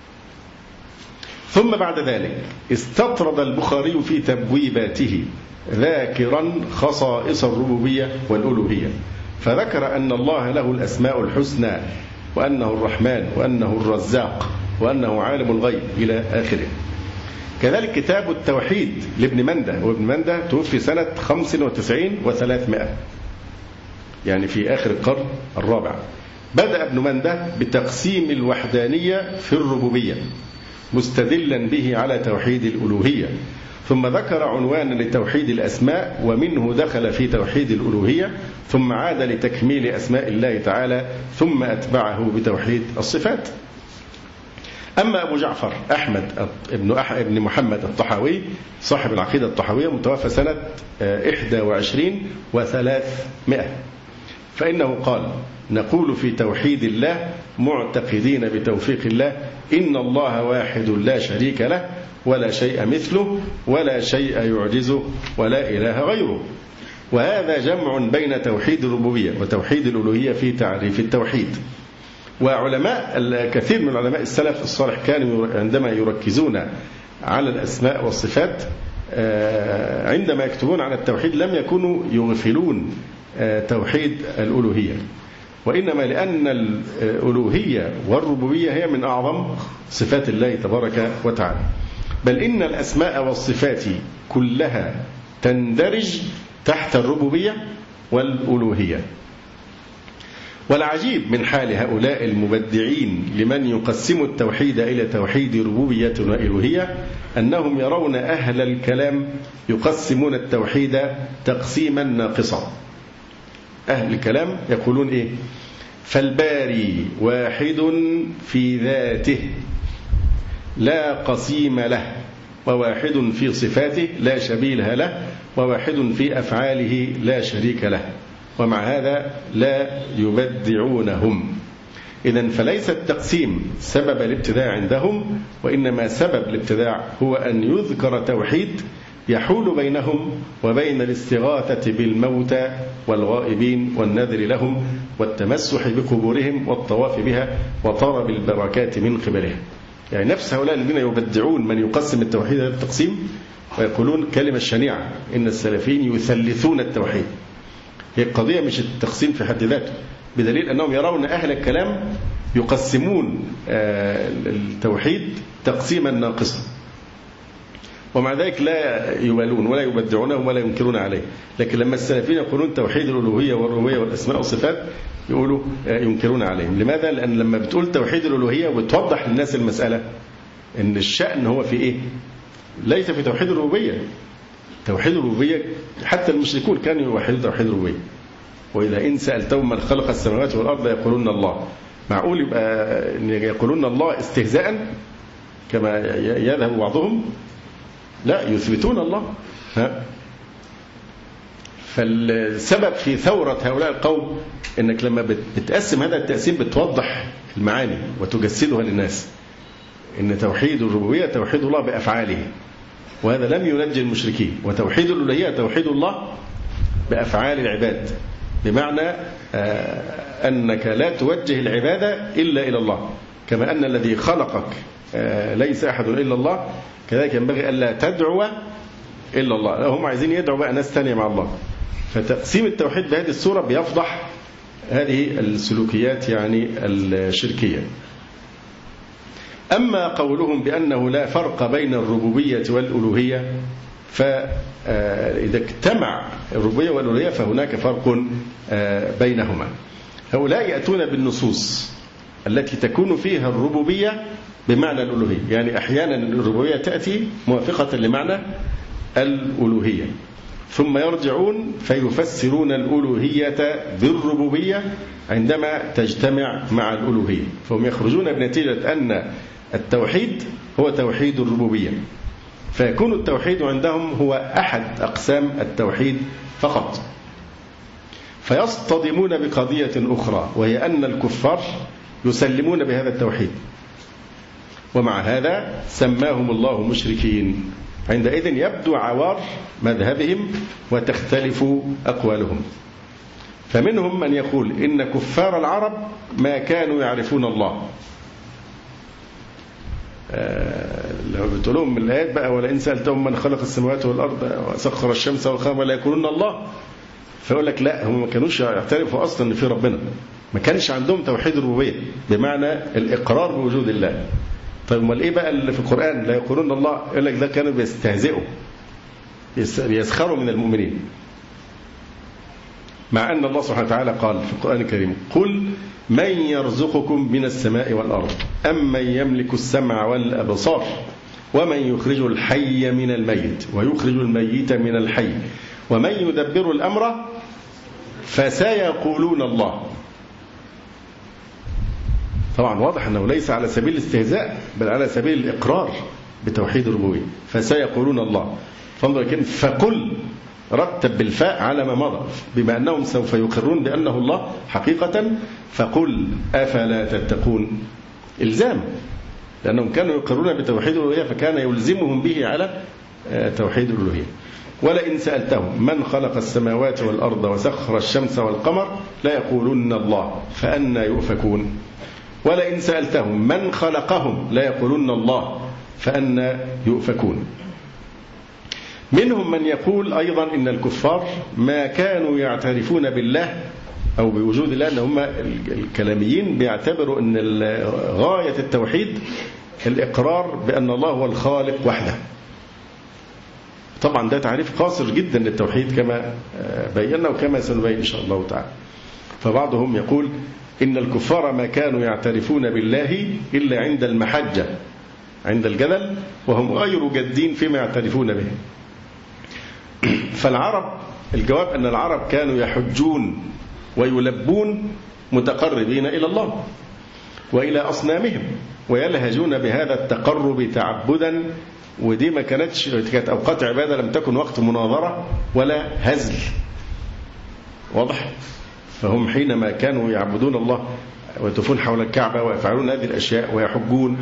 ثم بعد ذلك استطرد البخاري في تبويباته ذاكرا خصائص الربوبية والألوهية، فذكر أن الله له الأسماء الحسنى، وأنه الرحمن، وأنه الرزاق، وأنه عالم الغيب إلى آخره. كذلك كتاب التوحيد لابن مندة، وابن مندة توفي سنة 95 و300، يعني في آخر القرن الرابع. بدأ ابن مندة بتقسيم الوحدانية في الربوبية مستدلا به على توحيد الألوهية، ثم ذكر عنوانا لتوحيد الأسماء ومنه دخل في توحيد الألوهية، ثم عاد لتكميل أسماء الله تعالى، ثم أتبعه بتوحيد الصفات. أما أبو جعفر أحمد ابن محمد الطحاوي صاحب العقيدة الطحاوية متوفى سنة 21 و300، فإنه قال: نقول في توحيد الله معتقدين بتوفيق الله إن الله واحد لا شريك له ولا شيء مثله ولا شيء يعجزه ولا إله غيره. وهذا جمع بين توحيد الربوبية وتوحيد الألوهية في تعريف التوحيد. وعلماء كثير من علماء السلف الصالح كانوا عندما يركزون على الأسماء والصفات عندما يكتبون عن التوحيد لم يكونوا يغفلون توحيد الألوهية، وإنما لأن الألوهية والربوبية هي من أعظم صفات الله تبارك وتعالى، بل إن الأسماء والصفات كلها تندرج تحت الربوبية والألوهية. والعجيب من حال هؤلاء المبدعين لمن يقسم التوحيد إلى توحيد ربوبية وإلوهية أنهم يرون أهل الكلام يقسمون التوحيد تقسيما ناقصا. أهل الكلام يقولون إيه؟ فالباري واحد في ذاته لا قسيم له، وواحد في صفاته لا شبيه له، وواحد في أفعاله لا شريك له، ومع هذا لا يبدعونهم. إذن فليس التقسيم سبب الابتداع عندهم، وإنما سبب الابتداع هو أن يذكر توحيد يحول بينهم وبين الاستغاثة بالموتى والغائبين والنذر لهم والتمسح بقبورهم والطواف بها وطلب البركات من قبلها. يعني نفس هؤلاء الذين يبدعون من يقسم التوحيد هذا التقسيم ويقولون كلمة شنيعة إن السلفيين يثلثون التوحيد. هي القضية مش التقسيم في حد ذاته، بدليل أنهم يرون أهل الكلام يقسمون التوحيد تقسيما ناقصا، ومع ذلك لا يبالون ولا يبدعونه ولا ينكرون عليه. لكن لما السلفيين يقولون توحيد الألوهية والربوبية والأسماء والصفات يقولوا ينكرون عليهم. لماذا؟ لأن لما بتقول توحيد الألوهية وتوضح للناس المسألة إن الشأن هو في إيه؟ ليس في توحيد الربوبية. توحيد الربوبية حتى المشركون كانوا يوحدون توحيد الربوبية. وإذا إن سألتهم من خلق السماوات والأرض يقولون الله. معقول يبقى إن يقولون الله استهزاء كما يذهب بعضهم؟ لا، يثبتون الله. فالسبب في ثورة هؤلاء القوم إنك لما بتقسم هذا التقسيم بتوضح المعاني وتجسدها للناس، إن توحيد الربوبية توحيد الله بأفعاله، وهذا لم ينجي المشركين. وتوحيد الألوهية توحيد الله بأفعال العباد، بمعنى أنك لا توجه العبادة إلا إلى الله، كما أن الذي خلقك ليس أحد إلا الله، كذلك ينبغي ألا تدعو إلا الله. هم عايزين يدعوا بقى ناس تانية مع الله. فتقسيم التوحيد بهذه الصورة بيفضح هذه السلوكيات يعني الشركية. أما قولهم بأنه لا فرق بين الربوبية والألوهية، فإذا اجتمع الربوبية والألوهية فهناك فرق بينهما. هؤلاء يأتون بالنصوص التي تكون فيها الربوبية بمعنى الألوهية، يعني أحيانا الربوبية تأتي موافقة لمعنى الألوهية، ثم يرجعون فيفسرون الألوهية بالربوبية عندما تجتمع مع الألوهية، فهم يخرجون بنتيجة أن التوحيد هو توحيد الربوبية، فيكون التوحيد عندهم هو أحد أقسام التوحيد فقط. فيصطدمون بقضية أخرى، وهي أن الكفار يسلمون بهذا التوحيد، ومع هذا سماهم الله مشركين. عندئذ يبدو عوار مذهبهم وتختلف أقوالهم. فمنهم من يقول إن كفار العرب ما كانوا يعرفون الله. لو بتقولهم من الآيات بقى ولئن سألتهم من خلق السماوات والأرض وسخر الشمس والقمر لا يقولون الله، فيقول لك لا، هم ما كانوش يعترفوا أصلا إن في ربنا، ما كانش عندهم توحيد الربوبية بمعنى الإقرار بوجود الله. طيب امال ايه بقى اللي في القرآن لا يقولون الله؟ يقول لك ده كانوا بيستهزئوا يسخروا من المؤمنين، مع أن الله سبحانه وتعالى قال في القرآن الكريم قل من يرزقكم من السماء والأرض أمن يملك السمع والأبصار ومن يخرج الحي من الميت ويخرج الميت من الحي ومن يدبر الأمر فسيقولون الله. طبعا واضح أنه ليس على سبيل الاستهزاء بل على سبيل الإقرار بتوحيد الربوبية. فسيقولون الله، فانظر لكن فقل رتب بالفاء على ما مضى، بما أنهم سوف يقرون بأنه الله حقيقة، فقل أفلا تتقون إلزام، لأنهم كانوا يقرون بتوحيد الألوهية فكان يلزمهم به على توحيد الألوهية. ولئن سألتهم من خلق السماوات والأرض وسخر الشمس والقمر لا يقولون الله فأنى يؤفكون. ولئن سألتهم من خلقهم لا يقولون الله فأنى يؤفكون. منهم من يقول أيضا إن الكفار ما كانوا يعترفون بالله أو بوجود الله، أن هم الكلاميين بيعتبروا أن غاية التوحيد الإقرار بأن الله هو الخالق وحده. طبعا ده تعريف قاصر جدا للتوحيد كما بينا وكما سنبين إن شاء الله تعالى. فبعضهم يقول إن الكفار ما كانوا يعترفون بالله إلا عند المحجة، عند الجدل، وهم غير جادين فيما يعترفون به. فالعرب الجواب أن العرب كانوا يحجون ويلبون متقربين إلى الله وإلى أصنامهم ويلهجون بهذا التقرب تعبدا، ودي ما كانت أوقات عبادة، لم تكن وقت مناظرة ولا هزل. واضح؟ فهم حينما كانوا يعبدون الله ويطوفون حول الكعبة ويفعلون هذه الأشياء ويحجون،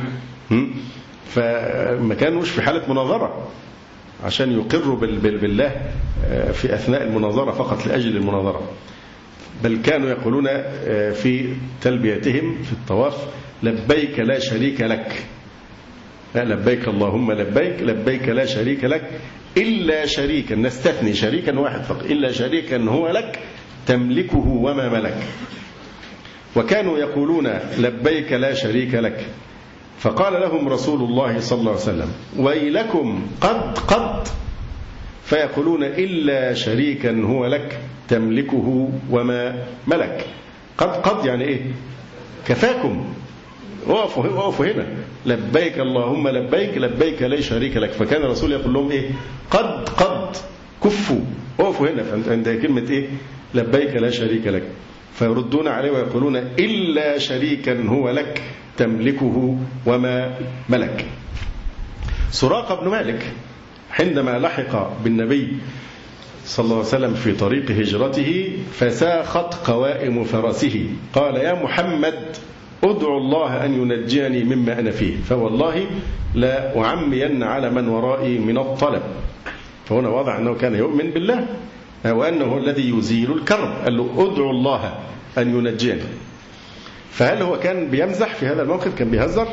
فما كانوش في حالة مناظرة عشان يقروا بالله في أثناء المناظرة فقط لأجل المناظرة، بل كانوا يقولون في تلبيتهم في الطواف لبيك لا شريك لك، لبيك اللهم لبيك، لبيك لا شريك لك إلا شريكا، نستثني شريكا واحد فقط، إلا شريكا هو لك تملكه وما ملك. وكانوا يقولون لبيك لا شريك لك، فقال لهم رسول الله صلى الله عليه وسلم ويلكم قد، فيقولون إلا شريكا هو لك تملكه وما ملك. قد يعني إيه؟ كفاكم، وقفوا هنا، لبيك اللهم لبيك لبيك لا شريك لك. فكان الرسول يقول لهم إيه؟ قد كفوا، وقفوا هنا عند كلمة إيه؟ لبيك لا شريك لك. فيردون عليه ويقولون إلا شريكا هو لك تملكه وما ملك. سراقة بن مالك عندما لحق بالنبي صلى الله عليه وسلم في طريق هجرته فساخت قوائم فرسه، قال يا محمد ادعو الله أن ينجيني مما أنا فيه، فوالله لا أعمين على من ورائي من الطلب. فهنا واضح أنه كان يؤمن بالله وأنه الذي يزيل الكرب، قال له ادعو الله أن ينجيني. فهل هو كان بيمزح في هذا الموقف؟ كان بيهزر؟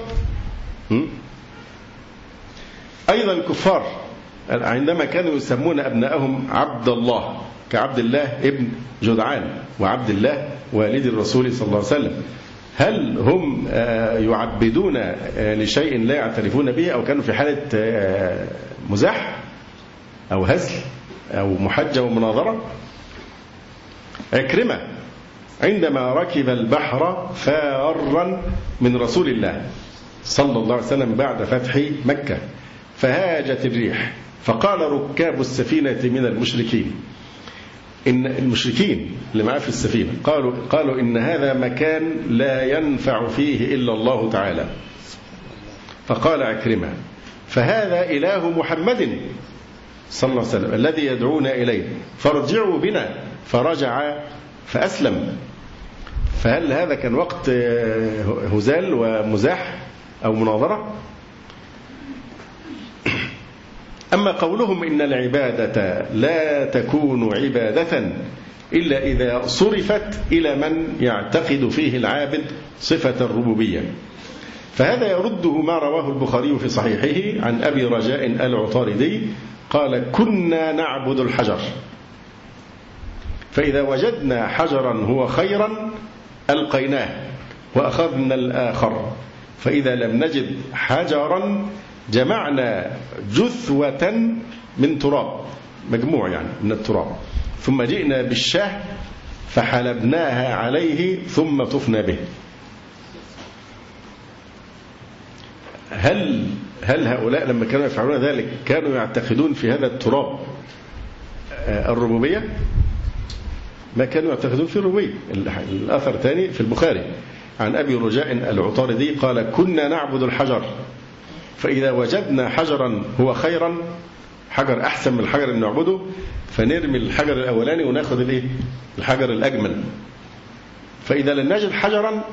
أيضا الكفار عندما كانوا يسمون أبنائهم عبد الله، كعبد الله ابن جدعان وعبد الله والد الرسول صلى الله عليه وسلم، هل هم يعبدون لشيء لا يعترفون به، أو كانوا في حالة مزاح أو هزل أو محجة ومناظرة؟ عكرمة عندما ركب البحر فارا من رسول الله صلى الله عليه وسلم بعد فتح مكة، فهاجت الريح، فقال ركاب السفينة من المشركين، إن المشركين اللي معاه في السفينة قالوا إن هذا مكان لا ينفع فيه إلا الله تعالى. فقال عكرمة فهذا إله محمد صلى الله عليه وسلم الذي يدعونا إليه، فارجعوا بنا. فرجع فأسلم. فهل هذا كان وقت هزال ومزاح أو مناظرة؟ أما قولهم إن العبادة لا تكون عبادة إلا إذا صرفت إلى من يعتقد فيه العابد صفة الربوبية، فهذا يرده ما رواه البخاري في صحيحه عن أبي رجاء العطاردي قال كنا نعبد الحجر، فإذا وجدنا حجرا هو خيرا ألقيناه وأخذنا الآخر، فإذا لم نجد حجرا جمعنا جثوة من تراب، مجموع يعني من التراب، ثم جئنا بالشاه فحلبناها عليه ثم طفنا به. هل هؤلاء لما كانوا يفعلون ذلك كانوا يعتقدون في هذا التراب الربوبية؟ ما كانوا يعتقدون في الربوبية. الأثر ثاني في البخاري عن أبي رجاء العطاردي قال كنا نعبد الحجر، فإذا وجدنا حجرا هو خيرا، حجر أحسن من الحجر اللي نعبده، فنرمي الحجر الأولاني وناخذ الحجر الأجمل، فإذا لم نجد حجرا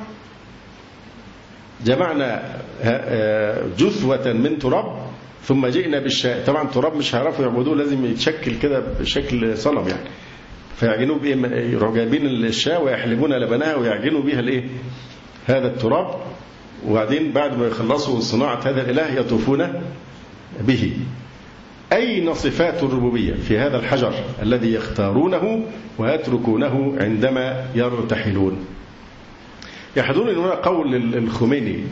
جمعنا جثوة من تراب ثم جئنا بالشاء. طبعا تراب مش هيعرفوا يعبدوه، لازم يتشكل كده بشكل صنم يعني، فيعجنوا بإيه؟ يروحوا جايبين الشاة ويحلبون لبنها ويعجنوا بها هذا التراب، وبعدين بعد ما يخلصوا صناعة هذا الإله يطوفون به. أين صفات الربوبية في هذا الحجر الذي يختارونه ويتركونه عندما يرتحلون؟ يحضرني هنا قول الخميني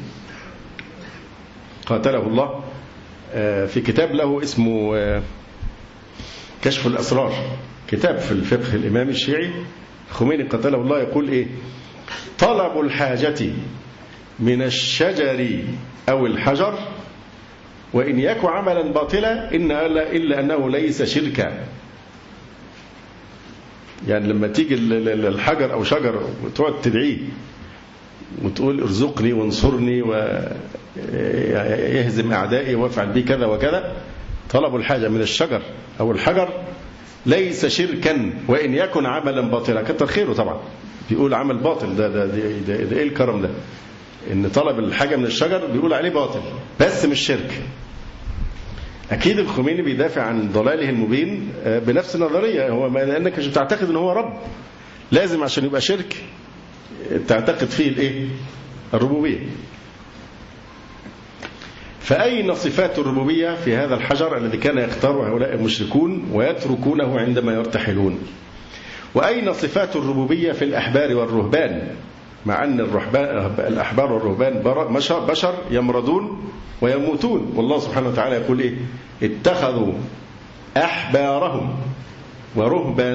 قاتله الله في كتاب له اسمه كشف الأسرار، كتاب في الفقه الإمامي الشيعي. الخميني قاتله الله يقول إيه؟ طلب الحاجة من الشجر أو الحجر وإن يك عملا باطلا إلا أنه ليس شركا. يعني لما تيجي الحجر أو شجر وتقعد تدعيه وتقول ارزقني وانصرني ويهزم أعدائي وافعل بي كذا وكذا، طلب الحاجة من الشجر أو الحجر ليس شركا وإن يكن عملا باطلا. كتر خيره طبعا بيقول عمل باطل، ده إيه الكرم ده؟ إن طلب الحاجة من الشجر بيقول عليه باطل بس مش شرك. أكيد الخميني بيدافع عن ضلاله المبين بنفس النظرية، هو لأنك مش بتعتقد إن هو رب، لازم عشان يبقى شرك تعتقد فيه الربوبية. فأين صفات الربوبية في هذا الحجر الذي كان يختاره هؤلاء المشركون ويتركونه عندما يرتحلون؟ وأين صفات الربوبية في الأحبار والرهبان، مع أن الأحبار والرهبان بشر يمرضون ويموتون، والله سبحانه وتعالى يقول إيه؟ اتخذوا أحبارهم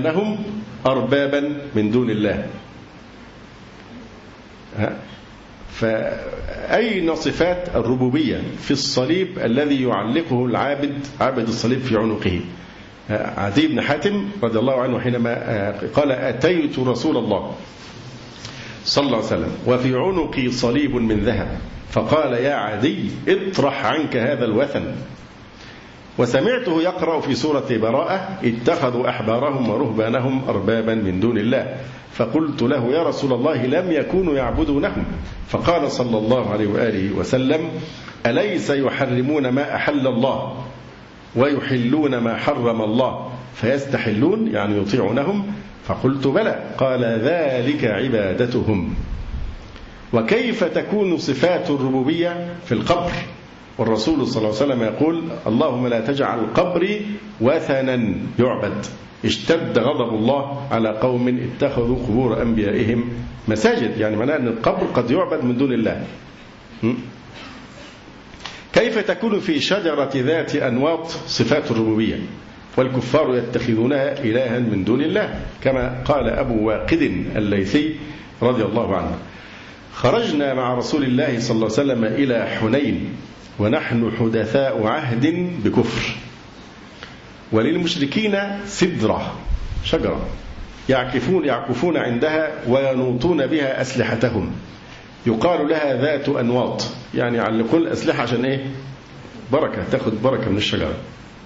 ورهبانهم أربابا من دون الله. فأين صفات الربوبية في الصليب الذي يعلقه العابد عابد الصليب في عنقه؟ عدي بن حاتم رضي الله عنه حينما قال أتيت رسول الله صلى الله عليه وسلم وفي عنقي صليب من ذهب فقال يا عدي اطرح عنك هذا الوثن. وسمعته يقرأ في سورة براءة اتخذوا أحبارهم ورهبانهم أربابا من دون الله فقلت له يا رسول الله لم يكونوا يعبدونهم فقال صلى الله عليه وآله وسلم أليس يحرمون ما أحل الله ويحلون ما حرم الله فيستحلون يعني يطيعونهم؟ فقلت بلى. قال ذلك عبادتهم. وكيف تكون صفات الربوبية في القبر والرسول صلى الله عليه وسلم يقول اللهم لا تجعل قبري وثنا يعبد اشتد غضب الله على قوم اتخذوا قبور أنبيائهم مساجد، يعني معناه أن القبر قد يعبد من دون الله. كيف تكون في شجرة ذات أنواط صفات الربوبية والكفار يتخذونها إلها من دون الله؟ كما قال أبو واقد الليثي رضي الله عنه خرجنا مع رسول الله صلى الله عليه وسلم إلى حنين ونحن حدثاء عهد بكفر وللمشركين سدرة شجرة يعكفون عندها وينوطون بها أسلحتهم يقال لها ذات أنواط، يعني يعلقون الأسلحة عشان إيه؟ بركة، تأخذ بركة من الشجرة.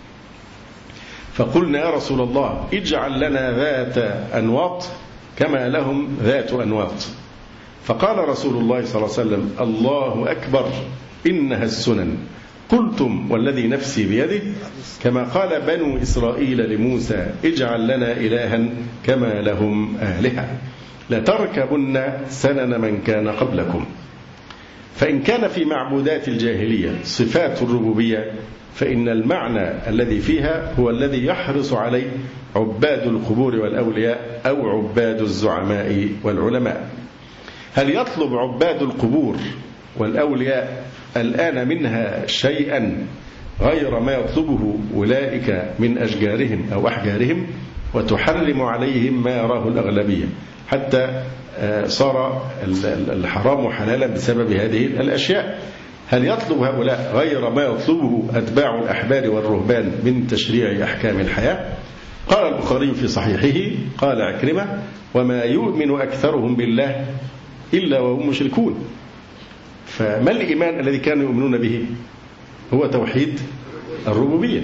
فقلنا يا رسول الله اجعل لنا ذات أنواط كما لهم ذات أنواط. فقال رسول الله صلى الله عليه وسلم الله أكبر إنها السنن. قلتم والذي نفسي بيده كما قال بنو إسرائيل لموسى اجعل لنا إلها كما لهم آلهة لتركبن سنن من كان قبلكم. فإن كان في معبودات الجاهلية صفات الربوبية فإن المعنى الذي فيها هو الذي يحرص عليه عباد القبور والأولياء أو عباد الزعماء والعلماء. هل يطلب عباد القبور والأولياء الآن منها شيئا غير ما يطلبه أولئك من أشجارهم أو أحجارهم؟ وتحرم عليهم ما يراه الأغلبية حتى صار الحرام حلالا بسبب هذه الأشياء. هل يطلب هؤلاء غير ما يطلبه أتباع الأحبار والرهبان من تشريع أحكام الحياة؟ قال البخاري في صحيحه قال عكرمة وما يؤمن أكثرهم بالله إلا وهم مشركون. فما الإيمان الذي كانوا يؤمنون به؟ هو توحيد الربوبية.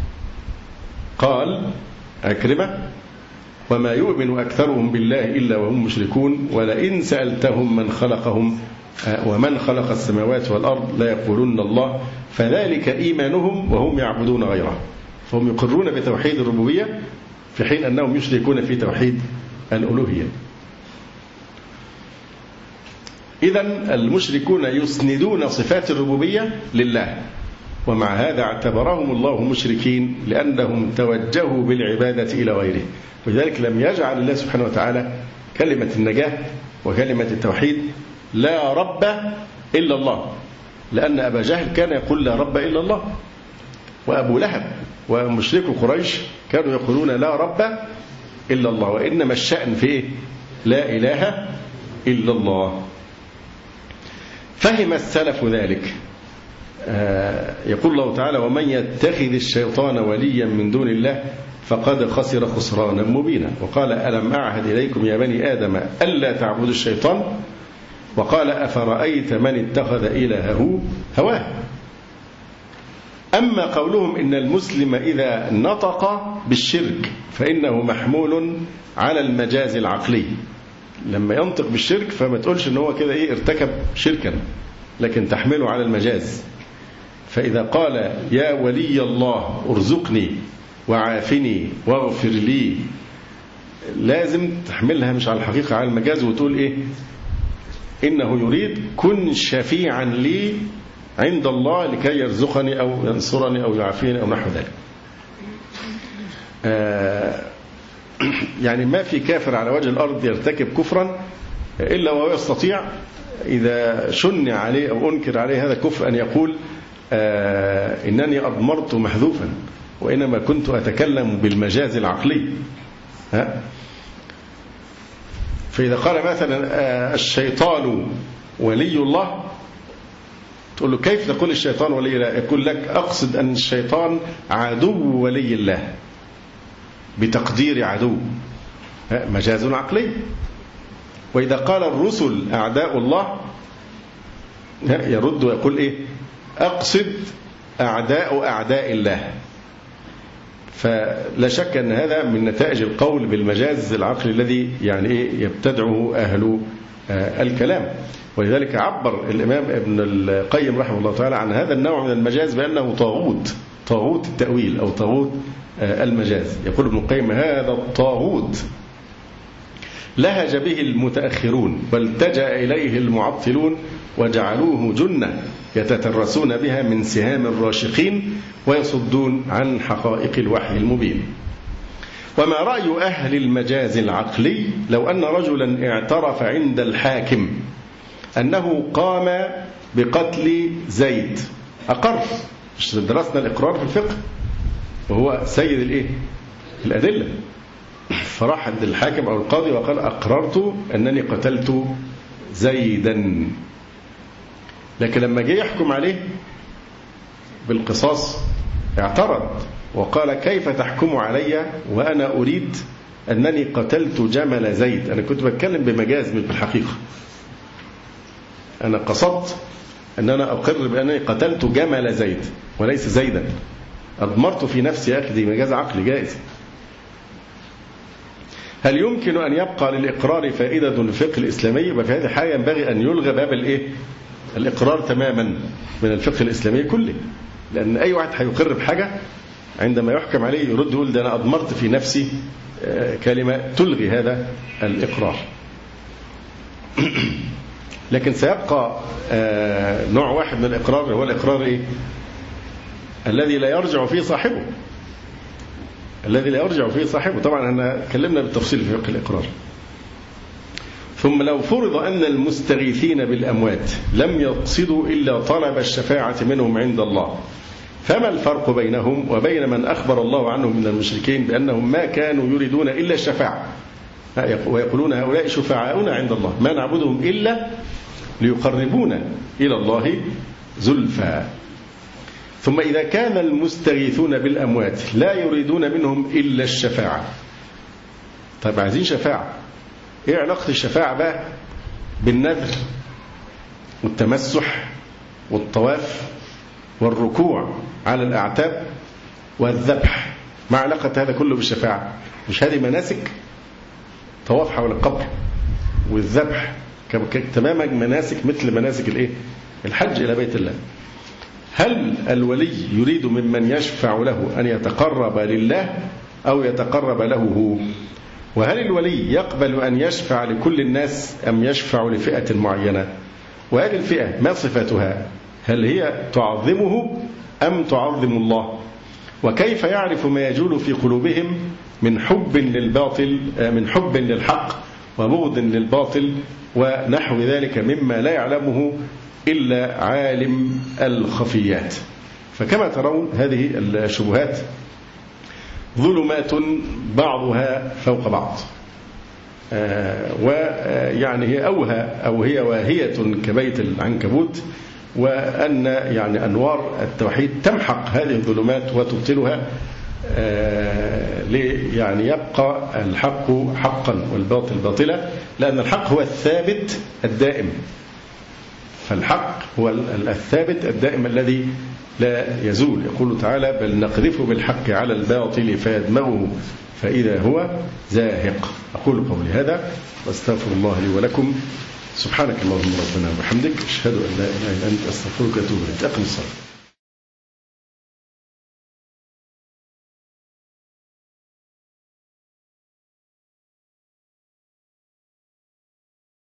قال عكرمة وما يؤمن أكثرهم بالله إلا وهم مشركون ولئن سألتهم من خلقهم ومن خلق السماوات والأرض لا يقولون الله فذلك إيمانهم وهم يعبدون غيره. فهم يقرون بتوحيد الربوبية في حين أنهم يشركون في توحيد الألوهية. إذن المشركون يسندون صفات الربوبية لله، ومع هذا اعتبرهم الله مشركين لأنهم توجهوا بالعبادة إلى غيره. ولذلك لم يجعل الله سبحانه وتعالى كلمة النجاة وكلمة التوحيد لا رب إلا الله، لأن أبا جهل كان يقول لا رب إلا الله، وأبو لهب ومشركو قريش كانوا يقولون لا رب إلا الله، وإنما الشأن في إيه؟ لا إله إلا الله. فهم السلف ذلك. يقول الله تعالى ومن يتخذ الشيطان وليا من دون الله فقد خسر خسرانا مبينا. وقال ألم أعهد إليكم يا بني آدم ألا تعبدوا الشيطان؟ وقال أفرأيت من اتخذ إلهه هواه. أما قولهم إن المسلم إذا نطق بالشرك فإنه محمول على المجاز العقلي، لما ينطق بالشرك فما تقولش إن هو كده إيه ارتكب شركا، لكن تحمله على المجاز. فإذا قال يا ولي الله ارزقني وعافني واغفر لي، لازم تحملها مش على الحقيقة، على المجاز، وتقول إيه؟ إنه يريد كن شفيعا لي عند الله لكي يرزقني أو ينصرني أو يعافيني أو نحو ذلك. يعني ما في كافر على وجه الأرض يرتكب كفرا إلا وهو يستطيع إذا شن عليه أو أنكر عليه هذا الكفر أن يقول إنني أضمرت محذوفا وإنما كنت أتكلم بالمجاز العقلي. فإذا قال مثلا الشيطان ولي الله، تقول له كيف تقول الشيطان ولي الله؟ يقول لك أقصد أن الشيطان عدو ولي الله بتقدير عدو، مجاز عقلي. وإذا قال الرسل أعداء الله يرد ويقول إيه؟ أقصد أعداء الله. فلا شك أن هذا من نتائج القول بالمجاز العقلي الذي يعني إيه يبتدعه أهل الكلام. ولذلك عبر الإمام ابن القيم رحمه الله تعالى عن هذا النوع من المجاز بأنه طاغوت التأويل أو طاغوت المجاز. يقول ابن القيم هذا الطاغوت لهج به المتأخرون والتجأ إليه المعطلون وجعلوه جنة يتترسون بها من سهام الراشقين ويصدون عن حقائق الوحي المبين. وما رأي أهل المجاز العقلي لو أن رجلا اعترف عند الحاكم أنه قام بقتل زيد، أقر، مش درسنا الإقرار في الفقه وهو سيد الأدلة، فراح عند الحاكم أو القاضي وقال أقررت أنني قتلت زيدا، لكن لما جاء يحكم عليه بالقصاص اعترض وقال كيف تحكم علي وأنا أريد أنني قتلت جمل زيد؟ أنا كنت بتكلم بمجاز مش بالحقيقة، أنا قصدت أن أنا أقر بأنني قتلت جمل زيد وليس زيدا، أضمرت في نفسي يا أخي، دي مجاز عقلي جائز. هل يمكن أن يبقى للإقرار فائدة في الفقه الإسلامي؟ وفي هذه الحالة ينبغي أن يلغى باب الإقرار تماما من الفقه الإسلامي كله، لأن أي واحد هيقر بحاجة عندما يحكم عليه يرد يقول ده أنا أضمرت في نفسي كلمة تلغي هذا الإقرار. لكن سيبقى نوع واحد من الإقرار، هو الإقرار الذي لا يرجع فيه صاحبه، طبعا احنا اتكلمنا بالتفصيل في فقه الإقرار. ثم لو فرض أن المستغيثين بالأموات لم يقصدوا إلا طلب الشفاعة منهم عند الله، فما الفرق بينهم وبين من أخبر الله عنهم من المشركين بأنهم ما كانوا يريدون إلا الشفاعة، ويقولون هؤلاء شفعاؤنا عند الله ما نعبدهم إلا ليقربونا إلى الله زلفى. ثم إذا كان المستغيثون بالأموات لا يريدون منهم إلا الشفاعة، طيب عايزين شفاعة، إيه علاقة الشفاعة بقى بالنذر والتمسح والطواف والركوع على الأعتاب والذبح؟ ما علاقة هذا كله بالشفاعة؟ مش هذه مناسك؟ طواف حول القبر والذبح تماما مناسك مثل مناسك الحج إلى بيت الله. هل الولي يريد ممن يشفع له أن يتقرب لله أو يتقرب له هو؟ وهل الولي يقبل أن يشفع لكل الناس أم يشفع لفئة معينة؟ وهذه الفئة ما صفاتها؟ هل هي تعظمه أم تعظم الله؟ وكيف يعرف ما يجول في قلوبهم من حب للباطل، من حب للحق وبغض للباطل ونحو ذلك مما لا يعلمه إلا عالم الخفيات؟ فكما ترون هذه الشبهات ظلمات بعضها فوق بعض، ويعني هي واهية كبيت العنكبوت، وأن يعني أنوار التوحيد تمحق هذه الظلمات وتبطلها، يعني يبقى الحق حقا والباطل باطلا، لأن الحق هو الثابت الدائم، فالحق هو الثابت الدائم الذي لا يزول. يقول تعالى بل نقذف بالحق على الباطل فيدمغه فإذا هو زاهق. أقول قولي هذا واستغفر الله لي ولكم. سبحانك اللهم ربنا وبحمدك أشهد أن لا إله إلا أنت أستغفرك وأتوب إليك. أقم الصلاة.